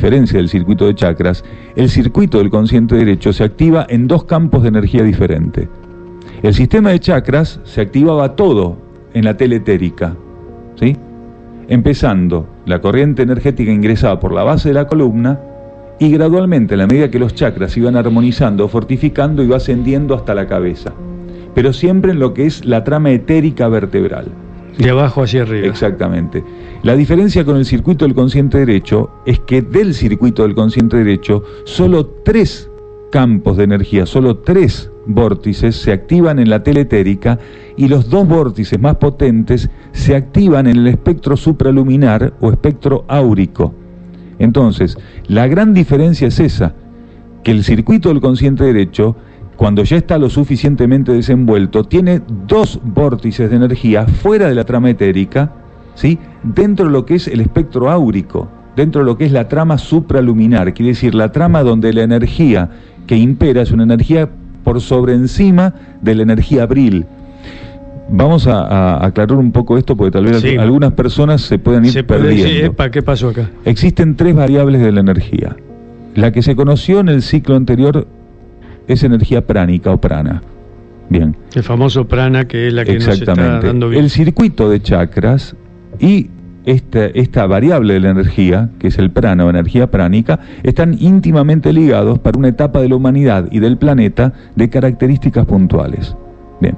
circuito del consciente derecho se activa en 2 campos de energía diferentes. El sistema de chakras se activaba todo en la teletérica, ¿sí? Empezando, la corriente energética ingresaba por la base de la columna y gradualmente, a la medida que los chakras iban armonizando, fortificando, iba ascendiendo hasta la cabeza. Pero siempre en lo que es la trama etérica vertebral. De abajo hacia arriba. Exactamente. La diferencia con el circuito del consciente derecho es que del circuito del consciente derecho solo 3 campos de energía, solo 3 vórtices se activan en la teletérica y los 2 vórtices más potentes se activan en el espectro supraluminar o espectro áurico. Entonces, la gran diferencia es esa, que el circuito del consciente derecho, cuando ya está lo suficientemente desenvuelto, tiene 2 vórtices de energía fuera de la trama etérica, ¿sí?, dentro de lo que es el espectro áurico, dentro de lo que es la trama supraluminar, quiere decir la trama donde la energía que impera es una energía por sobre encima de la energía abril. Vamos a aclarar un poco esto porque tal vez algunas personas se puedan ir perdiendo. ¿Qué pasó acá? Existen 3 variables de la energía. La que se conoció en el ciclo anterior es energía pránica o prana. Bien. El famoso prana, que es la que nos está dando bien. El circuito de chakras y esta variable de la energía, que es el prana o energía pránica, están íntimamente ligados para una etapa de la humanidad y del planeta de características puntuales. Bien.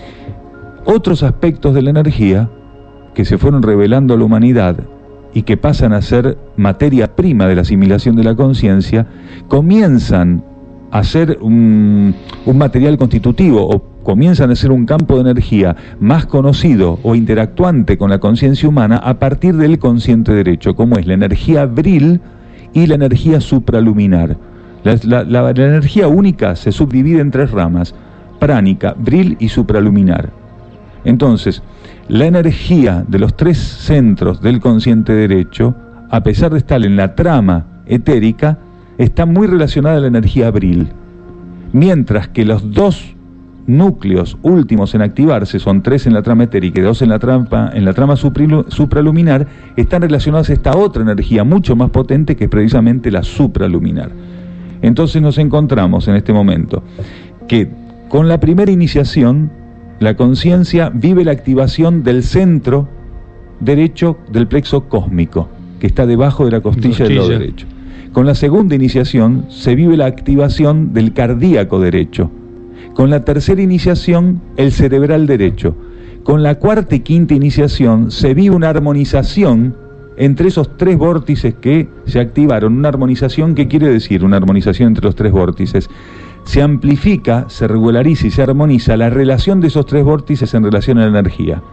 Otros aspectos de la energía que se fueron revelando a la humanidad y que pasan a ser materia prima de la asimilación de la conciencia, comienzan a ser un material constitutivo o comienzan a ser un campo de energía más conocido o interactuante con la conciencia humana a partir del consciente derecho, como es la energía abril y la energía supraluminar. La energía única se subdivide en 3 ramas: pránica, abril y supraluminar. Entonces, la energía de los 3 centros del consciente derecho, a pesar de estar en la trama etérica, está muy relacionada a la energía abril, mientras que los 2 núcleos últimos en activarse, son 3 en la trama etérica y 2 en la trama supraluminar, están relacionados a esta otra energía mucho más potente, que es precisamente la supraluminar. Entonces nos encontramos en este momento que con la primera iniciación la conciencia vive la activación del centro derecho del plexo cósmico, que está debajo de la costilla del lado derecho. Con la segunda iniciación se vive la activación del cardíaco derecho. Con la tercera iniciación, el cerebral derecho. Con la cuarta y quinta iniciación se vive una armonización entre esos 3 vórtices que se activaron. Una armonización, ¿qué quiere decir una armonización entre los 3 vórtices? Se amplifica, se regulariza y se armoniza la relación de esos 3 vórtices en relación a la energía.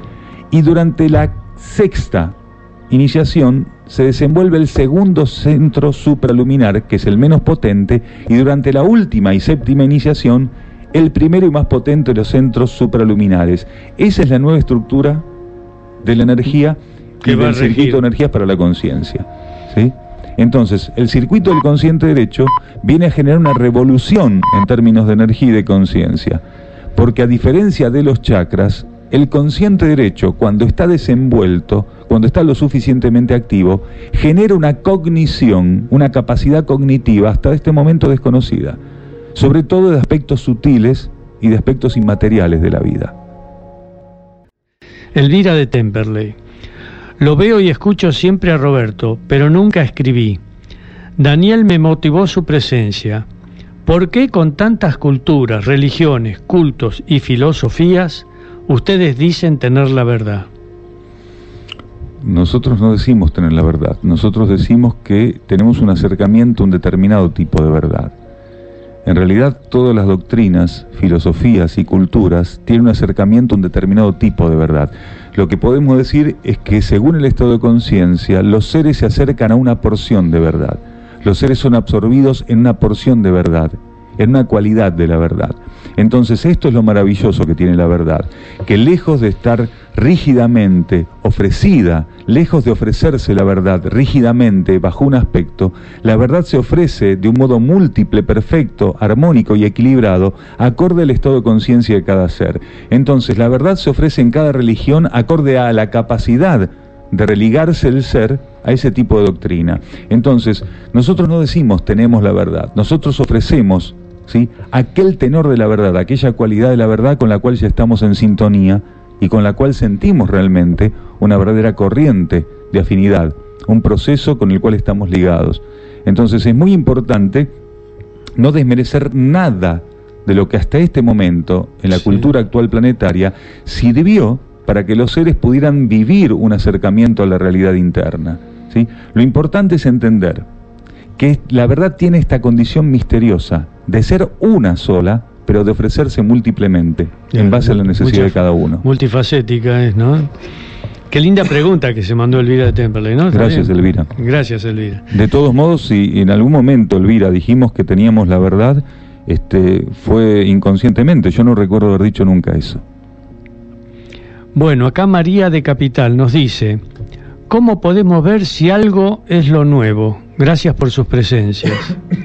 Y durante la sexta iniciación se desenvuelve el segundo centro supraluminar, que es el menos potente, y durante la última y séptima iniciación, el primero y más potente de los centros supraluminares. Esa es la nueva estructura de la energía y del circuito de energías para la conciencia, ¿sí? Entonces, el circuito del consciente derecho viene a generar una revolución en términos de energía y de conciencia, porque a diferencia de los chakras, el consciente derecho, cuando está desenvuelto, cuando está lo suficientemente activo, genera una cognición, una capacidad cognitiva hasta este momento desconocida. sobre todo de aspectos sutiles y de aspectos inmateriales de la vida. Elvira de Temperley. Lo veo y escucho siempre a Roberto, pero nunca escribí. Daniel me motivó su presencia. ¿Por qué con tantas culturas, religiones, cultos y filosofías ustedes dicen tener la verdad? Nosotros no decimos tener la verdad, nosotros decimos que tenemos un acercamiento a un determinado tipo de verdad. En realidad, todas las doctrinas, filosofías y culturas tienen un acercamiento a un determinado tipo de verdad. Lo que podemos decir es que según el estado de conciencia, los seres se acercan a una porción de verdad. Los seres son absorbidos en una porción de verdad, en una cualidad de la verdad. Entonces esto es lo maravilloso que tiene la verdad, que lejos de estar rígidamente ofrecida, lejos de ofrecerse la verdad rígidamente bajo un aspecto, la verdad se ofrece de un modo múltiple, perfecto, armónico y equilibrado, acorde al estado de conciencia de cada ser. Entonces la verdad se ofrece en cada religión acorde a la capacidad de religarse el ser a ese tipo de doctrina. Entonces, nosotros no decimos tenemos la verdad, nosotros ofrecemos, ¿sí?, aquel tenor de la verdad, aquella cualidad de la verdad con la cual ya estamos en sintonía y con la cual sentimos realmente una verdadera corriente de afinidad, un proceso con el cual estamos ligados. Entonces es muy importante no desmerecer nada de lo que hasta este momento, en la cultura actual planetaria, sirvió para que los seres pudieran vivir un acercamiento a la realidad interna, ¿sí? Lo importante es entender que la verdad tiene esta condición misteriosa de ser una sola, pero de ofrecerse múltiplemente, en base a la necesidad de cada uno. Multifacética es, ¿no? Qué linda pregunta que se mandó Elvira de Temperley, ¿no? Gracias, Elvira. Gracias, Elvira. De todos modos, si en algún momento, Elvira, dijimos que teníamos la verdad, fue inconscientemente. Yo no recuerdo haber dicho nunca eso. Bueno, acá María de Capital nos dice: ¿cómo podemos ver si algo es lo nuevo? Gracias por sus presencias.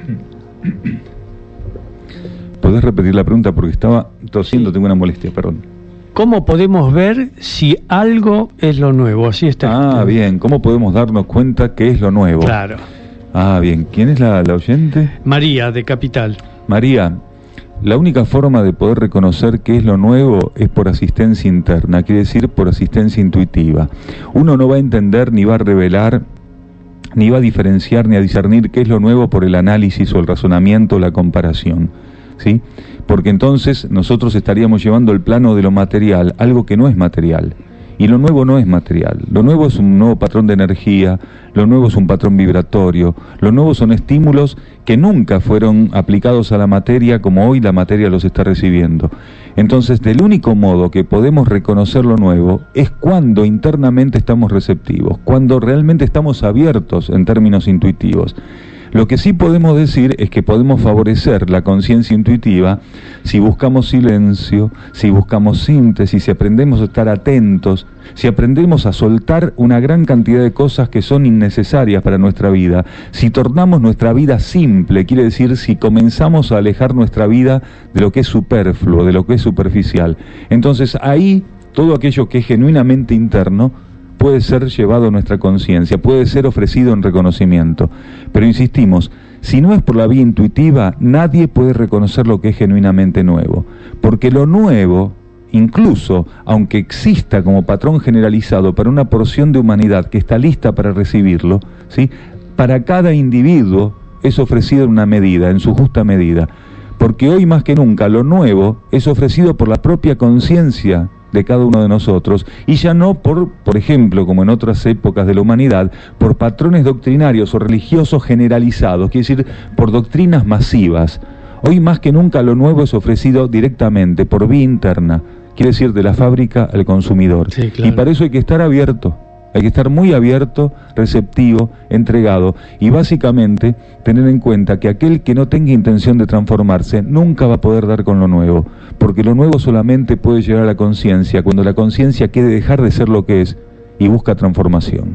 ¿Podés repetir la pregunta? Porque estaba tosiendo, tengo una molestia, perdón. ¿Cómo podemos ver si algo es lo nuevo? Así está. Ah, bien. ¿Cómo podemos darnos cuenta que es lo nuevo? Claro. Ah, bien. ¿Quién es la oyente? María de Capital. María, la única forma de poder reconocer qué es lo nuevo es por asistencia interna, quiere decir por asistencia intuitiva. Uno no va a entender, ni va a revelar, ni va a diferenciar, ni a discernir qué es lo nuevo por el análisis o el razonamiento o la comparación, ¿sí? Porque entonces nosotros estaríamos llevando el plano de lo material, algo que no es material. Y lo nuevo no es material, lo nuevo es un nuevo patrón de energía, lo nuevo es un patrón vibratorio, lo nuevo son estímulos que nunca fueron aplicados a la materia como hoy la materia los está recibiendo. Entonces, del único modo que podemos reconocer lo nuevo es cuando internamente estamos receptivos, cuando realmente estamos abiertos en términos intuitivos. Lo que sí podemos decir es que podemos favorecer la conciencia intuitiva si buscamos silencio, si buscamos síntesis, si aprendemos a estar atentos, si aprendemos a soltar una gran cantidad de cosas que son innecesarias para nuestra vida, si tornamos nuestra vida simple, quiere decir si comenzamos a alejar nuestra vida de lo que es superfluo, de lo que es superficial. Entonces ahí todo aquello que es genuinamente interno puede ser llevado a nuestra conciencia, puede ser ofrecido en reconocimiento. Pero insistimos, si no es por la vía intuitiva, nadie puede reconocer lo que es genuinamente nuevo. Porque lo nuevo, incluso aunque exista como patrón generalizado para una porción de humanidad que está lista para recibirlo, ¿sí?, para cada individuo es ofrecido en una medida, en su justa medida. Porque hoy más que nunca lo nuevo es ofrecido por la propia conciencia de cada uno de nosotros, y ya no por ejemplo, como en otras épocas de la humanidad, por patrones doctrinarios o religiosos generalizados, quiere decir, por doctrinas masivas. Hoy más que nunca lo nuevo es ofrecido directamente, por vía interna, quiere decir, de la fábrica al consumidor. Sí, claro. Y para eso hay que estar abierto. Hay que estar muy abierto, receptivo, entregado, y básicamente tener en cuenta que aquel que no tenga intención de transformarse nunca va a poder dar con lo nuevo, porque lo nuevo solamente puede llegar a la conciencia cuando la conciencia quiere dejar de ser lo que es y busca transformación.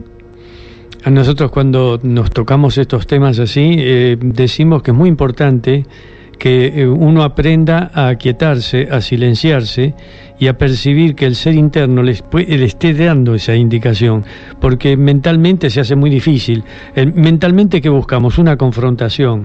A nosotros, cuando nos tocamos estos temas así, decimos que es muy importante que uno aprenda a aquietarse, a silenciarse y a percibir que el ser interno le esté dando esa indicación, porque mentalmente se hace muy difícil. Mentalmente, ¿qué buscamos? Una confrontación.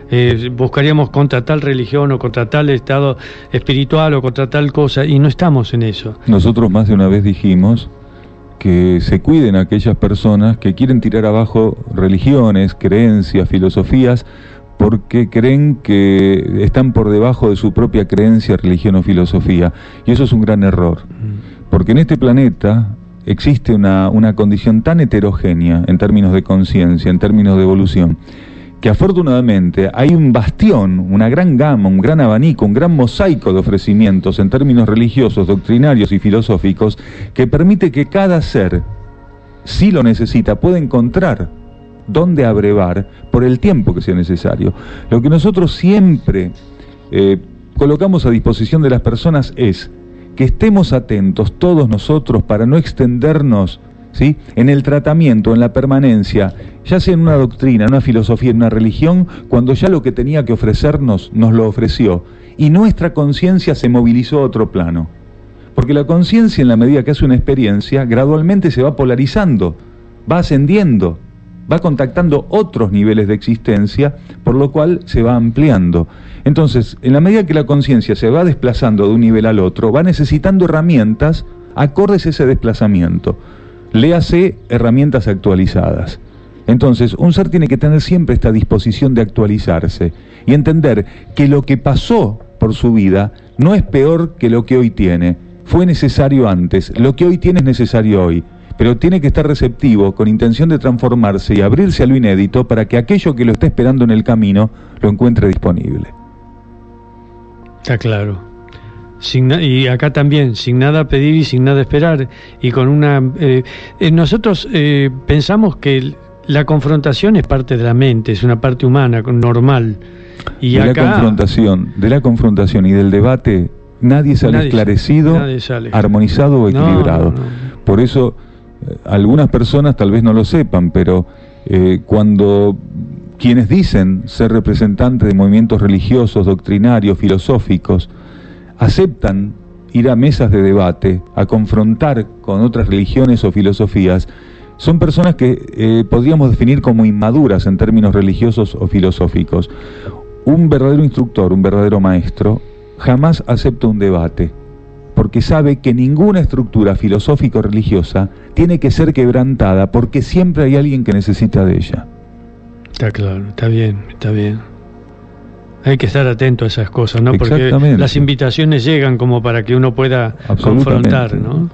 buscaríamos contra tal religión o contra tal estado espiritual o contra tal cosa, y no estamos en eso. Nosotros más de una vez dijimos que se cuiden aquellas personas que quieren tirar abajo religiones, creencias, filosofías, porque creen que están por debajo de su propia creencia, religión o filosofía. Y eso es un gran error, porque en este planeta existe una condición tan heterogénea en términos de conciencia, en términos de evolución, que afortunadamente hay un bastión, una gran gama, un gran abanico, un gran mosaico de ofrecimientos en términos religiosos, doctrinarios y filosóficos, que permite que cada ser, si lo necesita, pueda encontrar dónde abrevar por el tiempo que sea necesario. Lo que nosotros siempre colocamos a disposición de las personas es que estemos atentos todos nosotros para no extendernos, ¿sí?, en el tratamiento, en la permanencia, ya sea en una doctrina, en una filosofía, en una religión, cuando ya lo que tenía que ofrecernos nos lo ofreció y nuestra conciencia se movilizó a otro plano. Porque la conciencia, en la medida que hace una experiencia, gradualmente se va polarizando, va ascendiendo, va contactando otros niveles de existencia, por lo cual se va ampliando. Entonces, en la medida que la conciencia se va desplazando de un nivel al otro, va necesitando herramientas acordes a ese desplazamiento. Léase herramientas actualizadas. Entonces, un ser tiene que tener siempre esta disposición de actualizarse y entender que lo que pasó por su vida no es peor que lo que hoy tiene. Fue necesario antes, lo que hoy tiene es necesario hoy, pero tiene que estar receptivo, con intención de transformarse y abrirse a lo inédito para que aquello que lo está esperando en el camino lo encuentre disponible. Está claro. Y acá también, sin nada pedir y sin nada esperar, y con una... nosotros pensamos que la confrontación es parte de la mente, es una parte humana, normal. Y de acá, la confrontación y del debate, nadie sale esclarecido, armonizado o equilibrado. No. Por eso, algunas personas tal vez no lo sepan, pero cuando quienes dicen ser representantes de movimientos religiosos, doctrinarios, filosóficos, aceptan ir a mesas de debate, a confrontar con otras religiones o filosofías, son personas que podríamos definir como inmaduras en términos religiosos o filosóficos. Un verdadero instructor, un verdadero maestro, jamás acepta un debate, porque sabe que ninguna estructura filosófica o religiosa tiene que ser quebrantada, porque siempre hay alguien que necesita de ella. Está claro, está bien, está bien. Hay que estar atento a esas cosas, ¿no? Porque las invitaciones llegan como para que uno pueda confrontar, ¿no?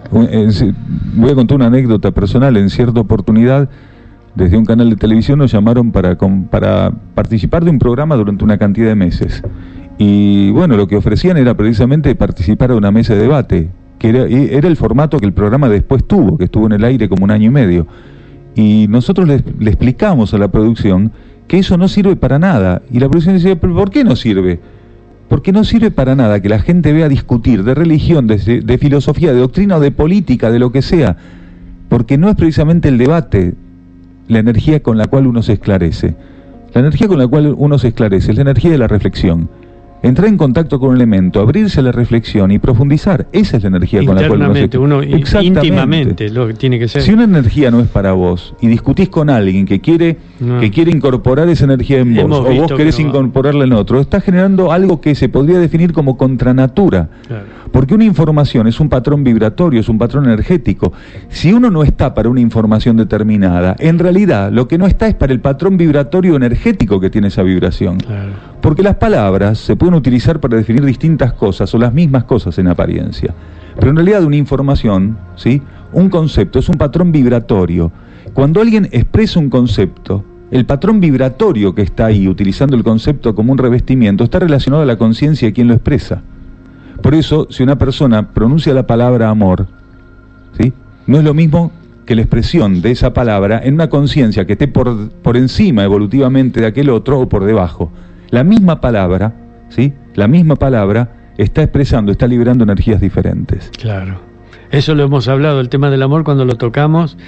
Voy a contar una anécdota personal. En cierta oportunidad, desde un canal de televisión nos llamaron para participar de un programa durante una cantidad de meses. Y bueno, lo que ofrecían era precisamente participar de una mesa de debate, que era el formato que el programa después tuvo, que estuvo en el aire como 1 año y medio. Y nosotros le explicamos a la producción que eso no sirve para nada. Y la producción decía, ¿pero por qué no sirve? Porque no sirve para nada que la gente vea discutir de religión, de filosofía, de doctrina o de política, de lo que sea. Porque no es precisamente el debate la energía con la cual uno se esclarece. La energía con la cual uno se esclarece es la energía de la reflexión. Entrar en contacto con un elemento, abrirse a la reflexión y profundizar, esa es la energía con la cual uno íntimamente lo que tiene que ser. Si una energía no es para vos y discutís con alguien que quiere incorporar esa energía en vos, o vos querés incorporarla en otro, estás generando algo que se podría definir como contranatura. Claro. Porque una información es un patrón vibratorio, es un patrón energético. Si uno no está para una información determinada, en realidad lo que no está es para el patrón vibratorio energético que tiene esa vibración. Claro. Porque las palabras se pueden utilizar para definir distintas cosas o las mismas cosas en apariencia. Pero en realidad una información, ¿sí?, un concepto, es un patrón vibratorio. Cuando alguien expresa un concepto, el patrón vibratorio que está ahí, utilizando el concepto como un revestimiento, está relacionado a la conciencia de quien lo expresa. Por eso, si una persona pronuncia la palabra amor, ¿sí?, no es lo mismo que la expresión de esa palabra en una conciencia que esté por encima evolutivamente de aquel otro o por debajo. La misma palabra, ¿sí?, la misma palabra está expresando, está liberando energías diferentes. Claro. Eso lo hemos hablado, el tema del amor, cuando lo tocamos,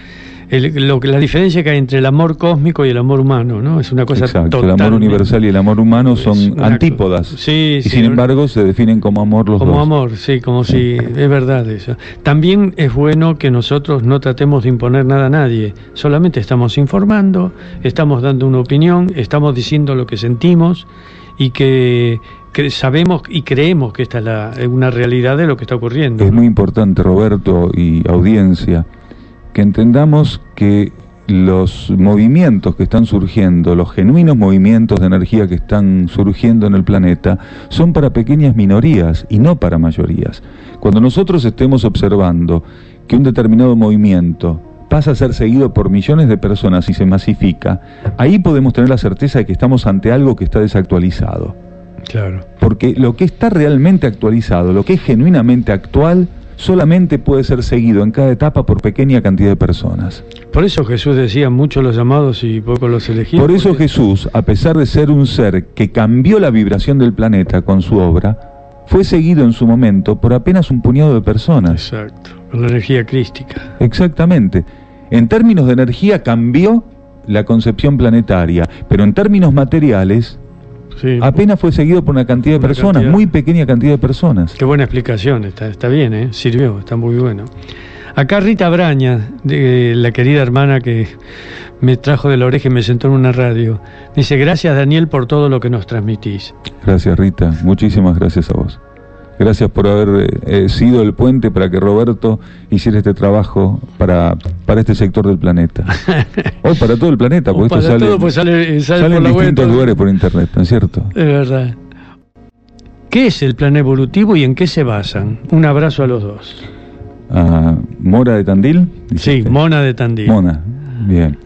la diferencia que hay entre el amor cósmico y el amor humano, ¿no? Es una cosa exacto, total. El amor universal y el amor humano son antípodas. Sí, y sí, sin embargo se definen como amor los dos. Como amor, sí, como si... Es verdad eso. También es bueno que nosotros no tratemos de imponer nada a nadie. Solamente estamos informando, estamos dando una opinión, estamos diciendo lo que sentimos y que sabemos y creemos que esta es una realidad de lo que está ocurriendo. Es muy importante, Roberto y audiencia, que entendamos que los movimientos que están surgiendo, los genuinos movimientos de energía que están surgiendo en el planeta, son para pequeñas minorías y no para mayorías. Cuando nosotros estemos observando que un determinado movimiento pasa a ser seguido por millones de personas y se masifica, ahí podemos tener la certeza de que estamos ante algo que está desactualizado. Claro. Porque lo que está realmente actualizado, lo que es genuinamente actual, solamente puede ser seguido en cada etapa por pequeña cantidad de personas. Por eso Jesús decía, muchos los llamados y pocos los elegidos. Por eso Jesús, a pesar de ser un ser que cambió la vibración del planeta con su obra, fue seguido en su momento por apenas un puñado de personas. Exacto, con la energía crística. Exactamente. En términos de energía cambió la concepción planetaria, pero en términos materiales... Sí, apenas fue seguido por una cantidad de personas, muy pequeña cantidad de personas. Qué buena explicación, está bien, sirvió, está muy bueno. Acá Rita Braña, la querida hermana que me trajo de la oreja y me sentó en una radio, dice: gracias Daniel por todo lo que nos transmitís. Gracias Rita, muchísimas gracias a vos. Gracias por haber sido el puente para que Roberto hiciera este trabajo para este sector del planeta. O para todo el planeta, porque esto sale en distintos lugares por internet, ¿no es cierto? Es verdad. ¿Qué es el plan evolutivo y en qué se basan? Un abrazo a los dos. ¿Mora de Tandil? Sí, Mona de Tandil. Mona, bien.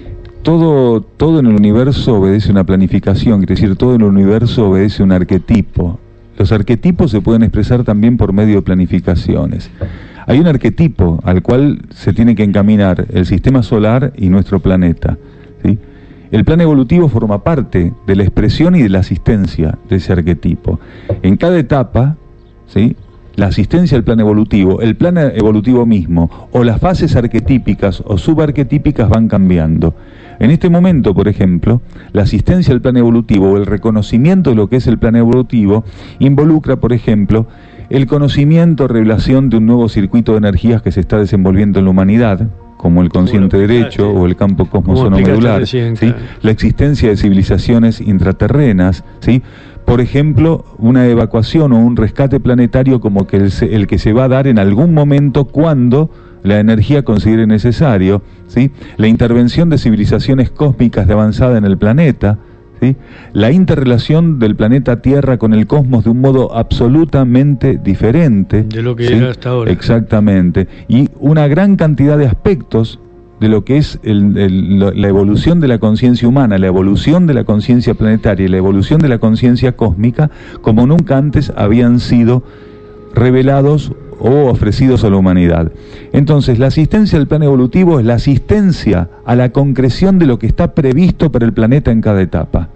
Todo en el universo obedece una planificación, quiere decir, todo en el universo obedece un arquetipo. Los arquetipos se pueden expresar también por medio de planificaciones. Hay un arquetipo al cual se tiene que encaminar el sistema solar y nuestro planeta, ¿sí? El plan evolutivo forma parte de la expresión y de la asistencia de ese arquetipo. En cada etapa, ¿sí?, la asistencia al plan evolutivo, el plan evolutivo mismo, o las fases arquetípicas o subarquetípicas van cambiando. En este momento, por ejemplo, la asistencia al plan evolutivo o el reconocimiento de lo que es el plan evolutivo involucra, por ejemplo, el conocimiento, revelación de un nuevo circuito de energías que se está desenvolviendo en la humanidad, como el consciente derecho o el campo cosmosonomedular, ¿sí? La existencia de civilizaciones intraterrenas, ¿sí? Por ejemplo, una evacuación o un rescate planetario como que el que se va a dar en algún momento cuando la energía considere necesario, ¿sí? La intervención de civilizaciones cósmicas de avanzada en el planeta, ¿sí? La interrelación del planeta Tierra con el cosmos de un modo absolutamente diferente de lo que ¿sí? era hasta ahora. Exactamente. Y una gran cantidad de aspectos de lo que es la evolución de la conciencia humana, la evolución de la conciencia planetaria y la evolución de la conciencia cósmica, como nunca antes habían sido revelados o ofrecidos a la humanidad. Entonces, la asistencia al plan evolutivo es la asistencia a la concreción de lo que está previsto para el planeta en cada etapa.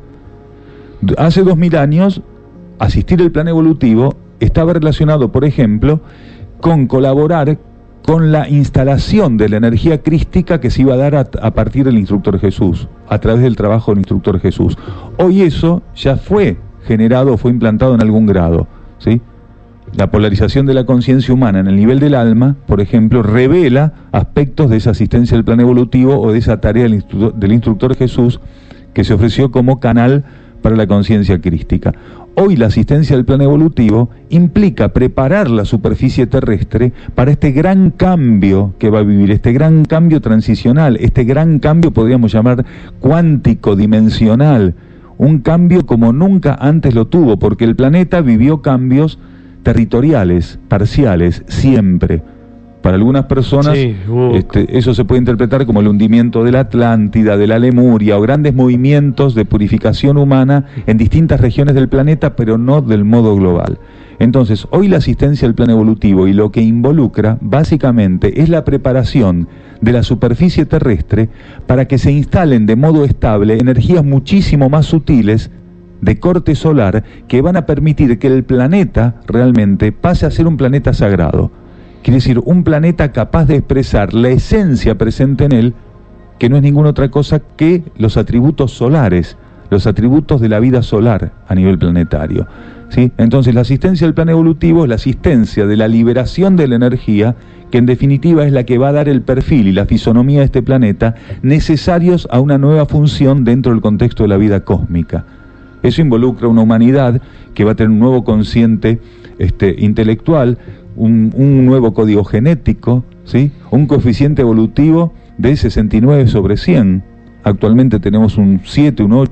Hace 2000 años, asistir al plan evolutivo estaba relacionado, por ejemplo, con colaborar con la instalación de la energía crística que se iba a dar a partir del instructor Jesús, a través del trabajo del instructor Jesús. Hoy eso ya fue generado, fue implantado en algún grado, ¿sí? La polarización de la conciencia humana en el nivel del alma, por ejemplo, revela aspectos de esa asistencia al plan evolutivo o de esa tarea del instructor Jesús que se ofreció como canal para la conciencia crística. Hoy la asistencia al plan evolutivo implica preparar la superficie terrestre para este gran cambio que va a vivir, este gran cambio transicional, este gran cambio podríamos llamar cuántico, dimensional, un cambio como nunca antes lo tuvo, porque el planeta vivió cambios territoriales, parciales, siempre. Para algunas personas sí, eso se puede interpretar como el hundimiento de la Atlántida, de la Lemuria, o grandes movimientos de purificación humana en distintas regiones del planeta, pero no del modo global. Entonces, hoy la asistencia al plan evolutivo y lo que involucra, básicamente, es la preparación de la superficie terrestre para que se instalen de modo estable energías muchísimo más sutiles de corte solar que van a permitir que el planeta realmente pase a ser un planeta sagrado. Quiere decir, un planeta capaz de expresar la esencia presente en él, que no es ninguna otra cosa que los atributos solares, los atributos de la vida solar a nivel planetario, ¿sí? Entonces la asistencia del plan evolutivo es la asistencia de la liberación de la energía, que en definitiva es la que va a dar el perfil y la fisonomía de este planeta necesarios a una nueva función dentro del contexto de la vida cósmica. Eso involucra una humanidad que va a tener un nuevo consciente intelectual, un nuevo código genético, ¿sí? Un coeficiente evolutivo de 69/100. Actualmente tenemos un 7, un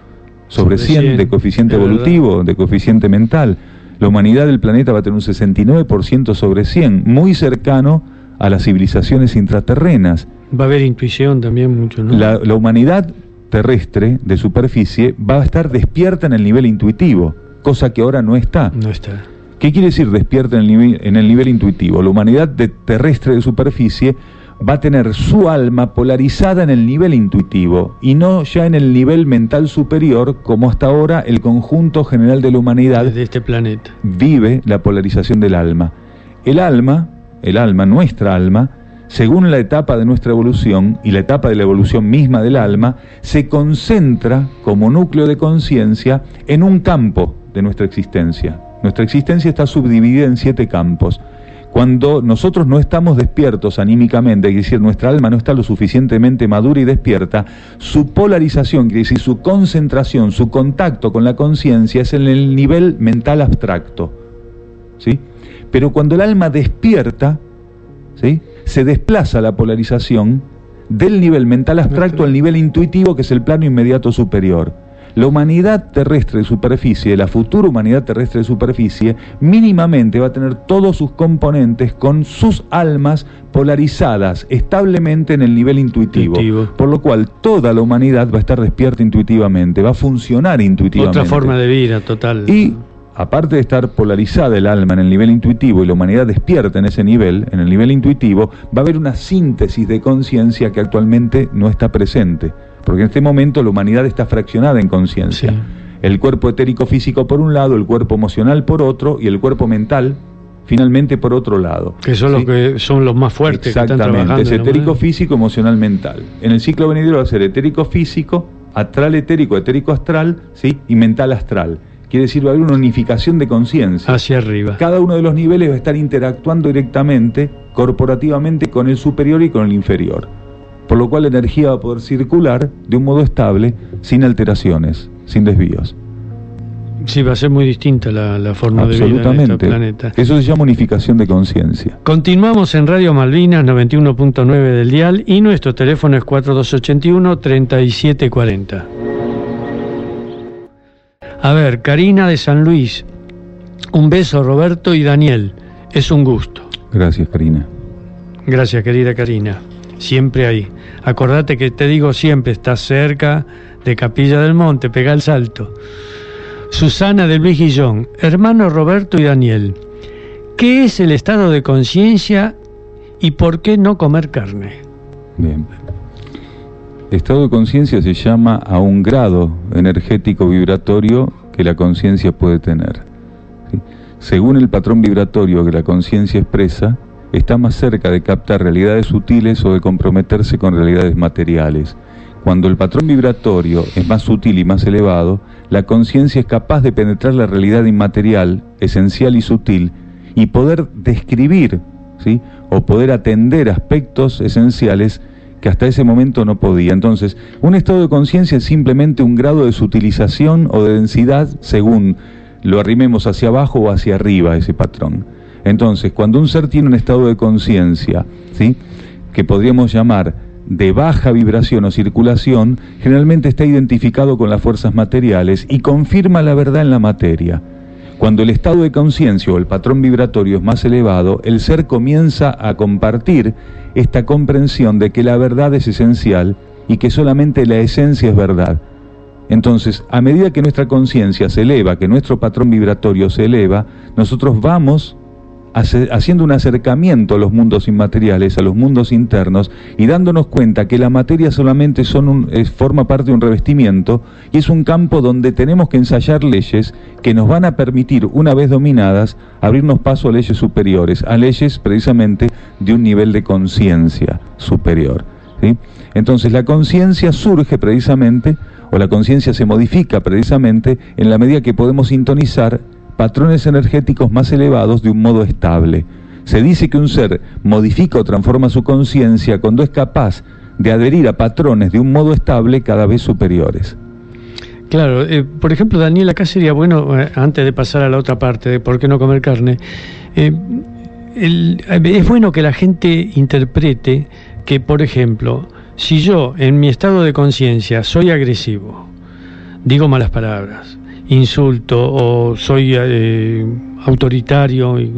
8/100 de coeficiente evolutivo, de coeficiente mental. La humanidad del planeta va a tener un 69/100, muy cercano a las civilizaciones intraterrenas. Va a haber intuición también mucho, ¿no? La humanidad terrestre de superficie va a estar despierta en el nivel intuitivo, cosa que ahora no está. No está. ¿Qué quiere decir despierta en el nivel intuitivo? La humanidad terrestre de superficie va a tener su alma polarizada en el nivel intuitivo y no ya en el nivel mental superior, como hasta ahora el conjunto general de la humanidad de este planeta vive la polarización del alma. El alma, nuestra alma, según la etapa de nuestra evolución y la etapa de la evolución misma del alma, se concentra como núcleo de conciencia en un campo de nuestra existencia. Nuestra existencia está subdividida en 7 campos. Cuando nosotros no estamos despiertos anímicamente, es decir, nuestra alma no está lo suficientemente madura y despierta, su polarización, quiere decir, su concentración, su contacto con la conciencia es en el nivel mental abstracto, ¿sí? Pero cuando el alma despierta, ¿sí?, se desplaza la polarización del nivel mental abstracto al nivel intuitivo, que es el plano inmediato superior. La humanidad terrestre de superficie, la futura humanidad terrestre de superficie, mínimamente va a tener todos sus componentes con sus almas polarizadas establemente en el nivel intuitivo. Por lo cual toda la humanidad va a estar despierta intuitivamente, va a funcionar intuitivamente. Otra forma de vida total. Y aparte de estar polarizada el alma en el nivel intuitivo y la humanidad despierta en ese nivel, en el nivel intuitivo, va a haber una síntesis de conciencia que actualmente no está presente. Porque en este momento la humanidad está fraccionada en conciencia. Sí. El cuerpo etérico físico por un lado, el cuerpo emocional por otro y el cuerpo mental finalmente por otro lado. Que son, ¿sí?, los que son los más fuertes. Exactamente, que están trabajando, es etérico físico, emocional, mental. En el ciclo venidero va a ser etérico físico, astral etérico, etérico astral, ¿sí?, y mental astral. Quiere decir, va a haber una unificación de conciencia. Hacia arriba. Cada uno de los niveles va a estar interactuando directamente, corporativamente, con el superior y con el inferior. Por lo cual la energía va a poder circular de un modo estable, sin alteraciones, sin desvíos. Sí, va a ser muy distinta la forma de vida en este planeta. Eso se llama unificación de conciencia. Continuamos en Radio Malvinas 91.9 del dial y nuestro teléfono es 4281-3740. A ver, Karina de San Luis. Un beso, Roberto y Daniel. Es un gusto. Gracias, Karina. Gracias, querida Karina. Siempre ahí. Acordate que te digo siempre, estás cerca de Capilla del Monte, pega el salto. Susana de Luis Guillón. Hermano Roberto y Daniel, ¿qué es el estado de conciencia y por qué no comer carne? Bien. Estado de conciencia se llama a un grado energético vibratorio que la conciencia puede tener, ¿sí? Según el patrón vibratorio que la conciencia expresa, está más cerca de captar realidades sutiles o de comprometerse con realidades materiales. Cuando el patrón vibratorio es más sutil y más elevado, la conciencia es capaz de penetrar la realidad inmaterial, esencial y sutil, y poder describir, ¿sí?, o poder atender aspectos esenciales que hasta ese momento no podía. Entonces, un estado de conciencia es simplemente un grado de sutilización o de densidad según lo arrimemos hacia abajo o hacia arriba, ese patrón. Entonces, cuando un ser tiene un estado de conciencia, ¿sí?, que podríamos llamar de baja vibración o circulación, generalmente está identificado con las fuerzas materiales y confirma la verdad en la materia. Cuando el estado de conciencia o el patrón vibratorio es más elevado, el ser comienza a compartir esta comprensión de que la verdad es esencial y que solamente la esencia es verdad. Entonces, a medida que nuestra conciencia se eleva, que nuestro patrón vibratorio se eleva, nosotros vamos haciendo un acercamiento a los mundos inmateriales, a los mundos internos, y dándonos cuenta que la materia solamente forma parte de un revestimiento, y es un campo donde tenemos que ensayar leyes que nos van a permitir, una vez dominadas, abrirnos paso a leyes superiores, a leyes precisamente de un nivel de conciencia superior, ¿sí? Entonces la conciencia surge precisamente, o la conciencia se modifica precisamente en la medida que podemos sintonizar patrones energéticos más elevados de un modo estable. Se dice que un ser modifica o transforma su conciencia cuando es capaz de adherir a patrones de un modo estable cada vez superiores. Claro, por ejemplo, Daniel, acá sería bueno, antes de pasar a la otra parte de por qué no comer carne, es bueno que la gente interprete que, por ejemplo, si yo en mi estado de conciencia soy agresivo, digo malas palabras, insulto o soy autoritario,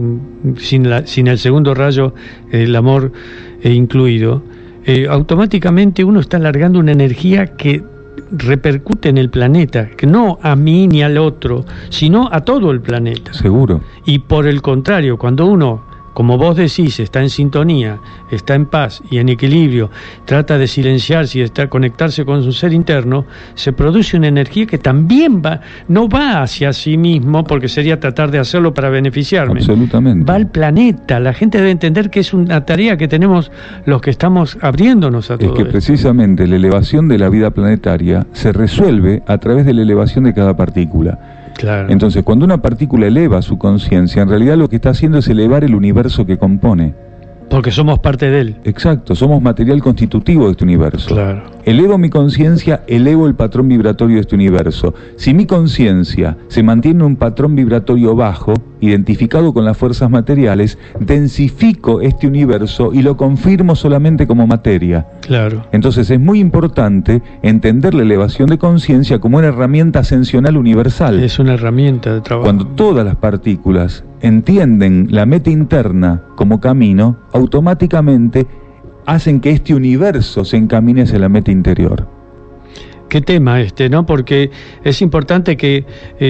sin el segundo rayo, el amor incluido, automáticamente uno está alargando una energía que repercute en el planeta, que no a mí ni al otro, sino a todo el planeta. Seguro. Y por el contrario, cuando uno, como vos decís, está en sintonía, está en paz y en equilibrio, trata de silenciarse y de conectarse con su ser interno, se produce una energía que también no va hacia sí mismo, porque sería tratar de hacerlo para beneficiarme. Absolutamente. Va al planeta. La gente debe entender que es una tarea que tenemos los que estamos abriéndonos a todo esto. Es que precisamente la elevación de la vida planetaria se resuelve a través de la elevación de cada partícula. Claro. Entonces, cuando una partícula eleva su conciencia, en realidad lo que está haciendo es elevar el universo que compone. Porque somos parte de él. Exacto, somos material constitutivo de este universo. Claro. Elevo mi conciencia, elevo el patrón vibratorio de este universo. Si mi conciencia se mantiene en un patrón vibratorio bajo, identificado con las fuerzas materiales, densifico este universo y lo confirmo solamente como materia. Claro. Entonces es muy importante entender la elevación de conciencia como una herramienta ascensional universal. Es una herramienta de trabajo. Cuando todas las partículas entienden la meta interna como camino, automáticamente hacen que este universo se encamine hacia la meta interior. Qué tema ¿no? Porque es importante que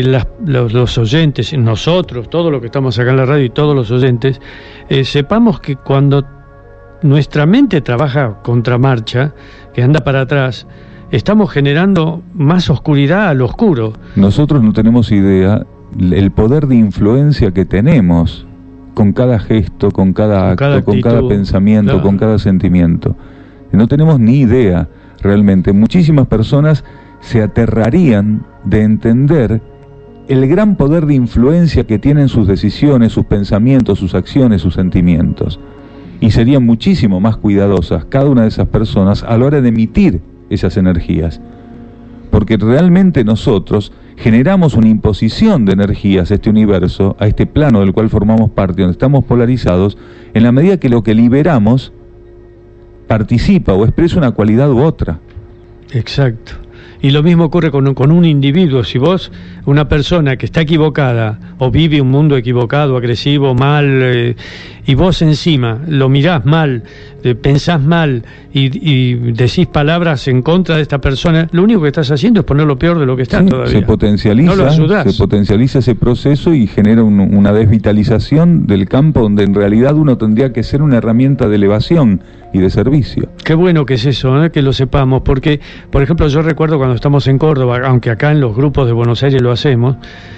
los oyentes, nosotros, todos los que estamos acá en la radio y todos los oyentes, sepamos que cuando nuestra mente trabaja contramarcha, que anda para atrás, estamos generando más oscuridad al oscuro. Nosotros no tenemos idea el poder de influencia que tenemos con cada gesto, con cada acto, con cada pensamiento, claro, con cada sentimiento. No tenemos ni idea realmente. Muchísimas personas se aterrarían de entender el gran poder de influencia que tienen sus decisiones, sus pensamientos, sus acciones, sus sentimientos. Y serían muchísimo más cuidadosas cada una de esas personas a la hora de emitir esas energías. Porque realmente nosotros generamos una imposición de energías a este universo, a este plano del cual formamos parte, donde estamos polarizados, en la medida que lo que liberamos participa o expresa una cualidad u otra. Exacto. Y lo mismo ocurre con un individuo. Si vos, una persona que está equivocada o vive un mundo equivocado, agresivo, mal, y vos encima lo mirás mal, pensás mal y decís palabras en contra de esta persona, lo único que estás haciendo es poner lo peor de lo que está, sí, todavía. Se potencializa, no lo ayudás. Se potencializa ese proceso y genera una desvitalización del campo donde en realidad uno tendría que ser una herramienta de elevación y de servicio. Qué bueno que es eso, ¿eh? Que lo sepamos, porque, por ejemplo, yo recuerdo cuando estamos en Córdoba, aunque acá en los grupos de Buenos Aires lo hacemos,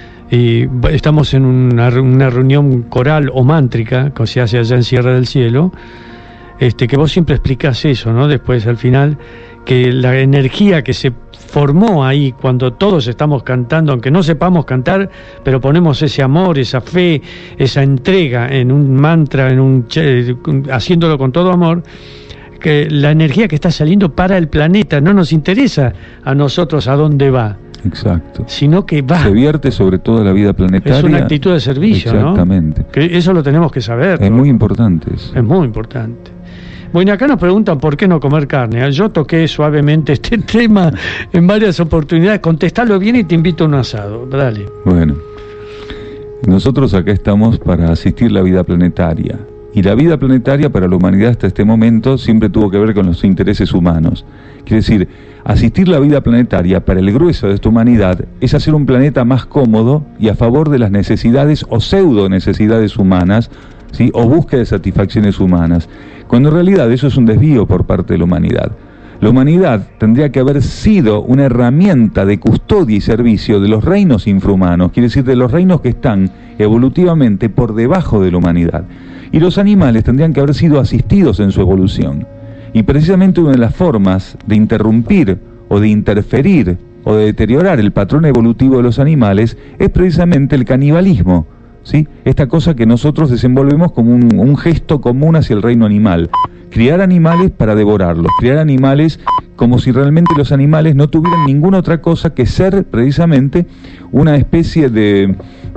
y estamos en una reunión coral o mántrica, que se hace allá en Sierra del Cielo, que vos siempre explicás eso, ¿no? Después, al final, que la energía que se formó ahí cuando todos estamos cantando, aunque no sepamos cantar, pero ponemos ese amor, esa fe, esa entrega en un mantra, haciéndolo con todo amor, que la energía que está saliendo para el planeta no nos interesa a nosotros a dónde va. Exacto. Sino que va. Se vierte sobre toda la vida planetaria. Es una actitud de servicio, exactamente, ¿no? Que eso lo tenemos que saber. Es muy importante eso. Es muy importante. Bueno, acá nos preguntan por qué no comer carne. Yo toqué suavemente este tema en varias oportunidades. Contestalo bien y te invito a un asado. Dale. Bueno, nosotros acá estamos para asistir la vida planetaria. Y la vida planetaria para la humanidad hasta este momento siempre tuvo que ver con los intereses humanos. Quiere decir, asistir la vida planetaria para el grueso de esta humanidad es hacer un planeta más cómodo y a favor de las necesidades o pseudo necesidades humanas ¿sí? O búsqueda de satisfacciones humanas, cuando en realidad eso es un desvío por parte de la humanidad. La humanidad tendría que haber sido una herramienta de custodia y servicio de los reinos infrahumanos, quiere decir de los reinos que están evolutivamente por debajo de la humanidad. Y los animales tendrían que haber sido asistidos en su evolución. Y precisamente una de las formas de interrumpir o de interferir o de deteriorar el patrón evolutivo de los animales es precisamente el canibalismo, ¿sí? Esta cosa que nosotros desenvolvemos como un gesto común hacia el reino animal. Criar animales para devorarlos, criar animales como si realmente los animales no tuvieran ninguna otra cosa que ser precisamente una especie de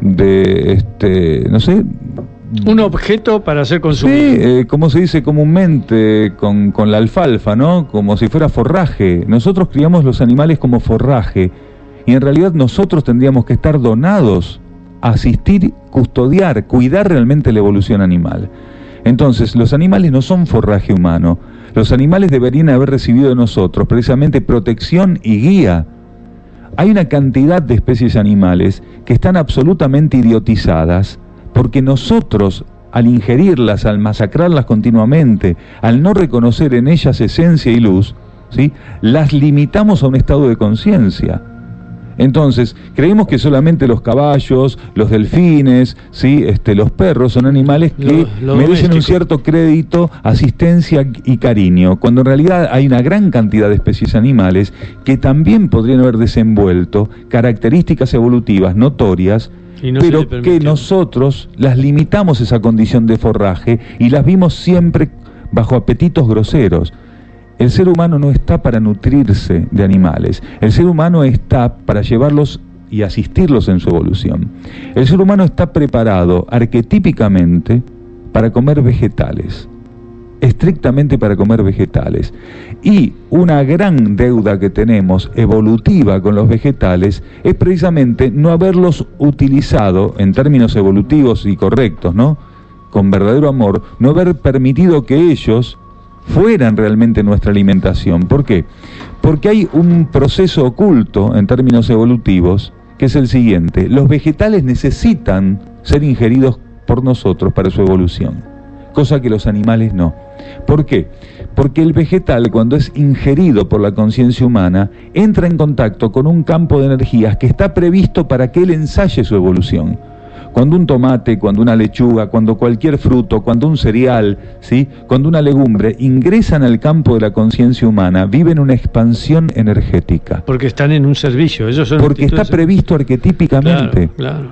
no sé... Un objeto para ser consumido. Sí, como se dice comúnmente con la alfalfa, ¿no? Como si fuera forraje. Nosotros criamos los animales como forraje y en realidad nosotros tendríamos que estar donados a asistir, custodiar, cuidar realmente la evolución animal. Entonces, los animales no son forraje humano. Los animales deberían haber recibido de nosotros precisamente protección y guía. Hay una cantidad de especies animales que están absolutamente idiotizadas porque nosotros, al ingerirlas, al masacrarlas continuamente, al no reconocer en ellas esencia y luz, ¿sí?, las limitamos a un estado de conciencia. Entonces, creemos que solamente los caballos, los delfines, ¿sí?, los perros son animales que merecen un cierto crédito, asistencia y cariño, cuando en realidad hay una gran cantidad de especies animales que también podrían haber desenvuelto características evolutivas notorias, pero que nosotros las limitamos esa condición de forraje y las vimos siempre bajo apetitos groseros. El ser humano no está para nutrirse de animales, el ser humano está para llevarlos y asistirlos en su evolución. El ser humano está preparado arquetípicamente para comer vegetales, estrictamente para comer vegetales. Y una gran deuda que tenemos evolutiva con los vegetales es precisamente no haberlos utilizado en términos evolutivos y correctos, ¿no?, con verdadero amor, no haber permitido que ellos fueran realmente nuestra alimentación. ¿Por qué? Porque hay un proceso oculto en términos evolutivos que es el siguiente: los vegetales necesitan ser ingeridos por nosotros para su evolución, cosa que los animales no. ¿Por qué? Porque el vegetal, cuando es ingerido por la conciencia humana, entra en contacto con un campo de energías que está previsto para que él ensaye su evolución. Cuando un tomate, cuando una lechuga, cuando cualquier fruto, cuando un cereal, ¿sí?, cuando una legumbre ingresan al campo de la conciencia humana, viven una expansión energética. Porque están en un servicio, ellos son... Porque está previsto arquetípicamente. Claro.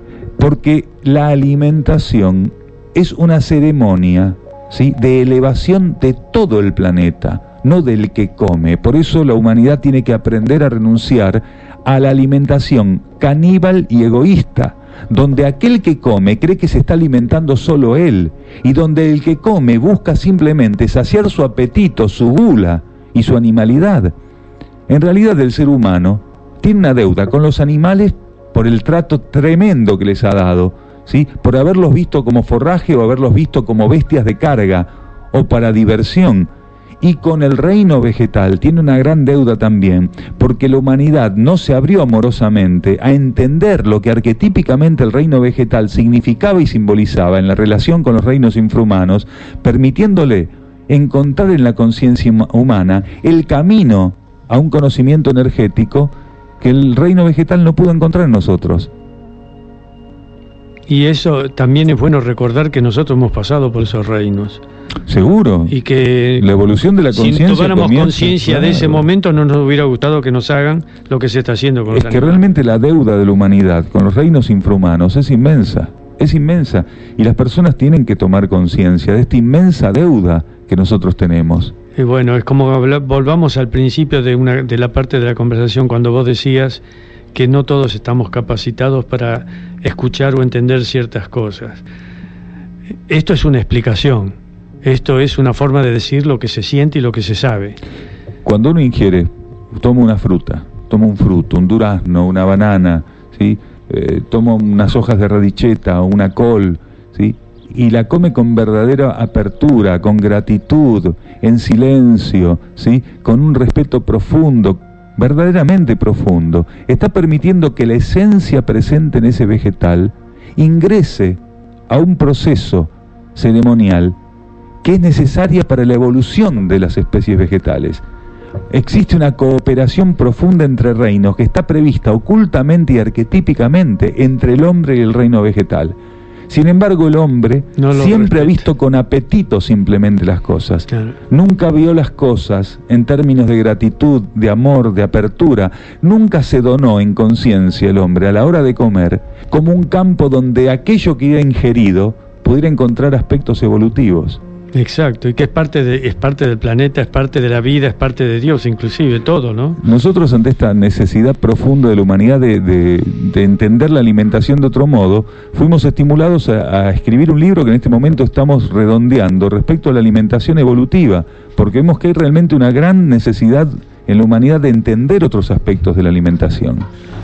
Porque la alimentación es una ceremonia, ¿sí?, de elevación de todo el planeta, no del que come. Por eso la humanidad tiene que aprender a renunciar a la alimentación caníbal y egoísta, donde aquel que come cree que se está alimentando solo él, y donde el que come busca simplemente saciar su apetito, su gula y su animalidad. En realidad el ser humano tiene una deuda con los animales por el trato tremendo que les ha dado, ¿sí?, por haberlos visto como forraje o haberlos visto como bestias de carga o para diversión. Y con el reino vegetal tiene una gran deuda también, porque la humanidad no se abrió amorosamente a entender lo que arquetípicamente el reino vegetal significaba y simbolizaba en la relación con los reinos infrahumanos, permitiéndole encontrar en la conciencia humana el camino a un conocimiento energético que el reino vegetal no pudo encontrar en nosotros. Y eso también es bueno recordar que nosotros hemos pasado por esos reinos. Seguro. Y que la evolución de la conciencia, si tomáramos conciencia de ese momento, no nos hubiera gustado que nos hagan lo que se está haciendo con los animales. Es que realmente la deuda de la humanidad con los reinos infrahumanos es inmensa, y las personas tienen que tomar conciencia de esta inmensa deuda que nosotros tenemos. Y bueno, es como volvamos al principio de la parte de la conversación cuando vos decías que no todos estamos capacitados para escuchar o entender ciertas cosas. Esto es una explicación, esto es una forma de decir lo que se siente y lo que se sabe. Cuando uno ingiere, toma una fruta, toma un fruto, un durazno, una banana, ¿sí?, toma unas hojas de radicheta o una col, ¿sí?, y la come con verdadera apertura, con gratitud, en silencio, ¿sí?, con un respeto profundo, verdaderamente profundo, está permitiendo que la esencia presente en ese vegetal ingrese a un proceso ceremonial que es necesaria para la evolución de las especies vegetales. Existe una cooperación profunda entre reinos que está prevista ocultamente y arquetípicamente entre el hombre y el reino vegetal. Sin embargo, el hombre siempre ha visto con apetito simplemente las cosas. Claro. Nunca vio las cosas en términos de gratitud, de amor, de apertura. Nunca se donó en conciencia el hombre a la hora de comer como un campo donde aquello que era ingerido pudiera encontrar aspectos evolutivos. Exacto, y que es parte del planeta, es parte de la vida, es parte de Dios, inclusive, todo, ¿no? Nosotros, ante esta necesidad profunda de la humanidad de entender la alimentación de otro modo, fuimos estimulados a escribir un libro que en este momento estamos redondeando respecto a la alimentación evolutiva, porque vemos que hay realmente una gran necesidad en la humanidad de entender otros aspectos de la alimentación.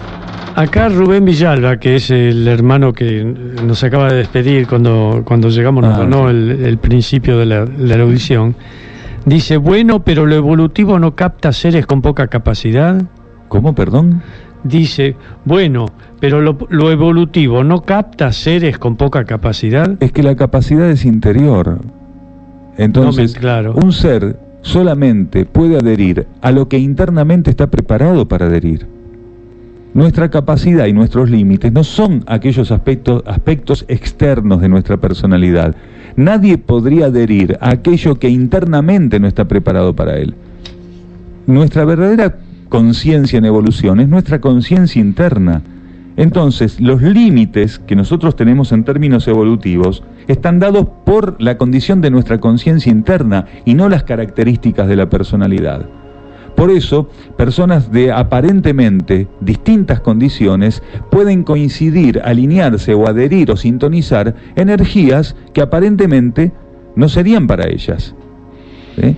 Acá Rubén Villalba, que es el hermano que nos acaba de despedir cuando llegamos, nos ganó el principio de la erudición, dice, bueno, pero lo evolutivo no capta seres con poca capacidad. ¿Cómo, perdón? Dice, bueno, pero lo evolutivo no capta seres con poca capacidad. Es que la capacidad es interior. Entonces, claro, un ser solamente puede adherir a lo que internamente está preparado para adherir. Nuestra capacidad y nuestros límites no son aquellos aspectos externos de nuestra personalidad. Nadie podría adherir a aquello que internamente no está preparado para él. Nuestra verdadera conciencia en evolución es nuestra conciencia interna. Entonces, los límites que nosotros tenemos en términos evolutivos están dados por la condición de nuestra conciencia interna y no las características de la personalidad. Por eso, personas de aparentemente distintas condiciones pueden coincidir, alinearse o adherir o sintonizar energías que aparentemente no serían para ellas. ¿Sí?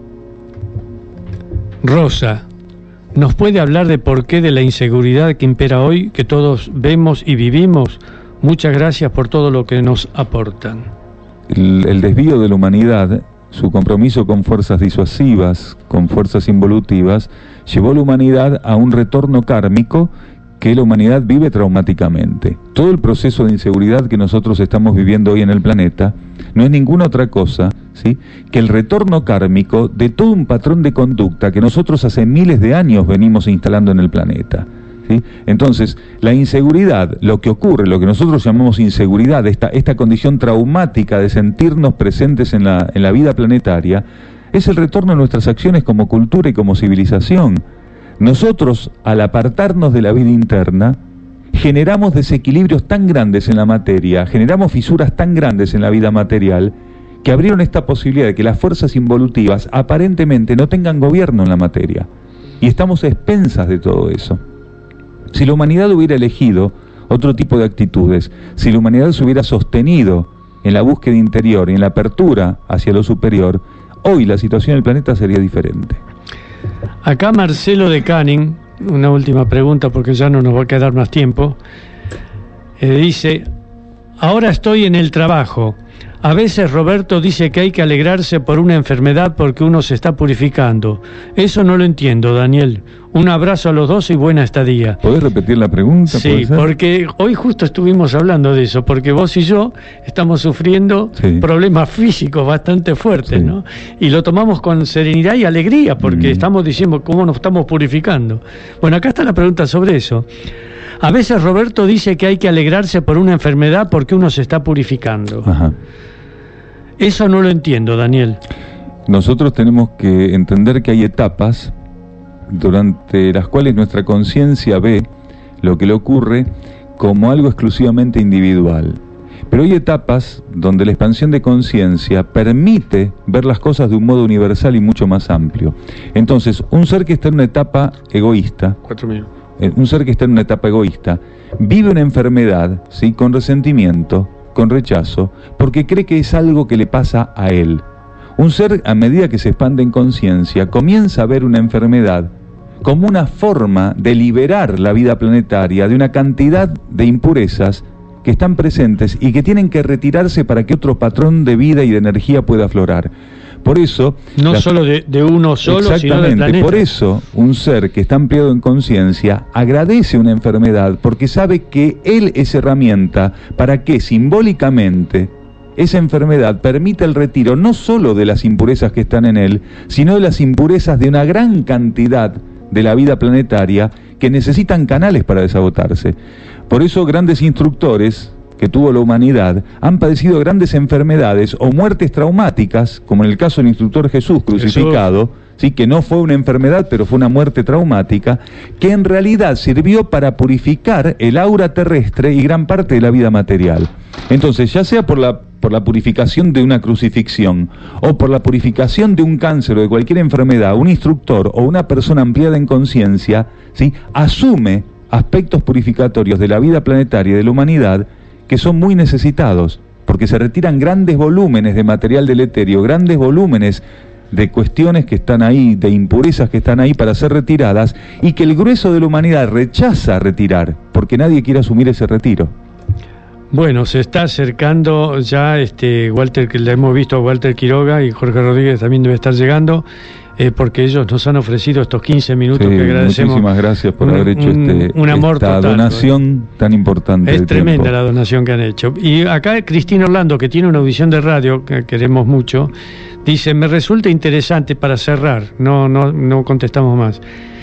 Rosa, ¿nos puede hablar de por qué de la inseguridad que impera hoy, que todos vemos y vivimos? Muchas gracias por todo lo que nos aportan. El desvío de la humanidad, su compromiso con fuerzas disuasivas, con fuerzas involutivas, llevó a la humanidad a un retorno kármico que la humanidad vive traumáticamente. Todo el proceso de inseguridad que nosotros estamos viviendo hoy en el planeta no es ninguna otra cosa, ¿sí?, que el retorno kármico de todo un patrón de conducta que nosotros hace miles de años venimos instalando en el planeta. ¿Sí? Entonces, la inseguridad, lo que ocurre, lo que nosotros llamamos inseguridad, esta condición traumática de sentirnos presentes en la vida planetaria, es el retorno de nuestras acciones como cultura y como civilización. Nosotros, al apartarnos de la vida interna, generamos desequilibrios tan grandes en la materia, generamos fisuras tan grandes en la vida material, que abrieron esta posibilidad de que las fuerzas involutivas aparentemente no tengan gobierno en la materia. Y estamos a expensas de todo eso. Si la humanidad hubiera elegido otro tipo de actitudes, si la humanidad se hubiera sostenido en la búsqueda interior y en la apertura hacia lo superior, hoy la situación del planeta sería diferente. Acá Marcelo de Canning, una última pregunta porque ya no nos va a quedar más tiempo, dice, ahora estoy en el trabajo. A veces Roberto dice que hay que alegrarse por una enfermedad porque uno se está purificando. Eso no lo entiendo, Daniel. Un abrazo a los dos y buena estadía. ¿Podés repetir la pregunta? Sí, porque hoy justo estuvimos hablando de eso, porque vos y yo estamos sufriendo problemas físicos bastante fuertes, ¿no? Y lo tomamos con serenidad y alegría, porque estamos diciendo cómo nos estamos purificando. Bueno, acá está la pregunta sobre eso. A veces Roberto dice que hay que alegrarse por una enfermedad porque uno se está purificando. Ajá. Eso no lo entiendo, Daniel. Nosotros tenemos que entender que hay etapas durante las cuales nuestra conciencia ve lo que le ocurre como algo exclusivamente individual. Pero hay etapas donde la expansión de conciencia permite ver las cosas de un modo universal y mucho más amplio. Entonces, un ser que está en una etapa egoísta, un ser que está en una etapa egoísta, vive una enfermedad, ¿sí?, con resentimiento, con rechazo, porque cree que es algo que le pasa a él. Un ser, a medida que se expande en conciencia, comienza a ver una enfermedad como una forma de liberar la vida planetaria de una cantidad de impurezas que están presentes y que tienen que retirarse para que otro patrón de vida y de energía pueda aflorar. Por eso... No solo de uno solo, sino del planeta. Por eso, un ser que está ampliado en conciencia agradece una enfermedad porque sabe que él es herramienta para que simbólicamente esa enfermedad permite el retiro no solo de las impurezas que están en él, sino de las impurezas de una gran cantidad de la vida planetaria que necesitan canales para desagotarse. Por eso grandes instructores que tuvo la humanidad han padecido grandes enfermedades o muertes traumáticas, como en el caso del instructor Jesús crucificado, ¿sí? Que no fue una enfermedad, pero fue una muerte traumática, que en realidad sirvió para purificar el aura terrestre y gran parte de la vida material. Entonces, ya sea por la purificación de una crucifixión o por la purificación de un cáncer o de cualquier enfermedad, un instructor o una persona ampliada en conciencia, ¿sí? Asume aspectos purificatorios de la vida planetaria y de la humanidad que son muy necesitados, porque se retiran grandes volúmenes de material deleterio, grandes volúmenes de cuestiones que están ahí, de impurezas que están ahí para ser retiradas, y que el grueso de la humanidad rechaza retirar, porque nadie quiere asumir ese retiro. Bueno, se está acercando ya Walter, que le hemos visto a Walter Quiroga, y Jorge Rodríguez también debe estar llegando, porque ellos nos han ofrecido estos 15 minutos que agradecemos. Muchísimas gracias por haber hecho un amor esta total, donación tan importante. Es tremenda la donación que han hecho. Y acá Cristina Orlando, que tiene una audición de radio, que queremos mucho, dice: me resulta interesante, para cerrar, no contestamos más,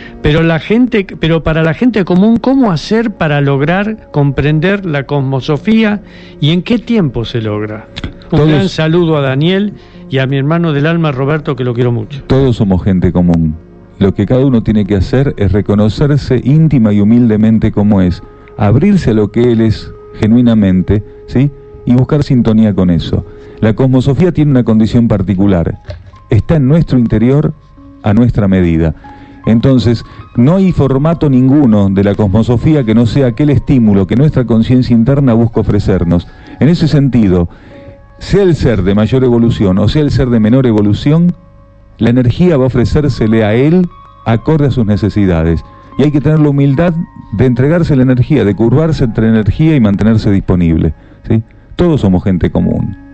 pero para la gente común, ¿cómo hacer para lograr comprender la cosmosofía y en qué tiempo se logra? Un gran saludo a Daniel y a mi hermano del alma Roberto, que lo quiero mucho. Todos somos gente común. Lo que cada uno tiene que hacer es reconocerse íntima y humildemente como es, abrirse a lo que él es genuinamente, ¿sí? Y buscar sintonía con eso. La cosmosofía tiene una condición particular: está en nuestro interior a nuestra medida. Entonces, no hay formato ninguno de la cosmosofía que no sea aquel estímulo que nuestra conciencia interna busca ofrecernos. En ese sentido, sea el ser de mayor evolución o sea el ser de menor evolución, la energía va a ofrecérsele a él acorde a sus necesidades. Y hay que tener la humildad de entregarse la energía, de curvarse entre energía y mantenerse disponible, ¿sí? Todos somos gente común.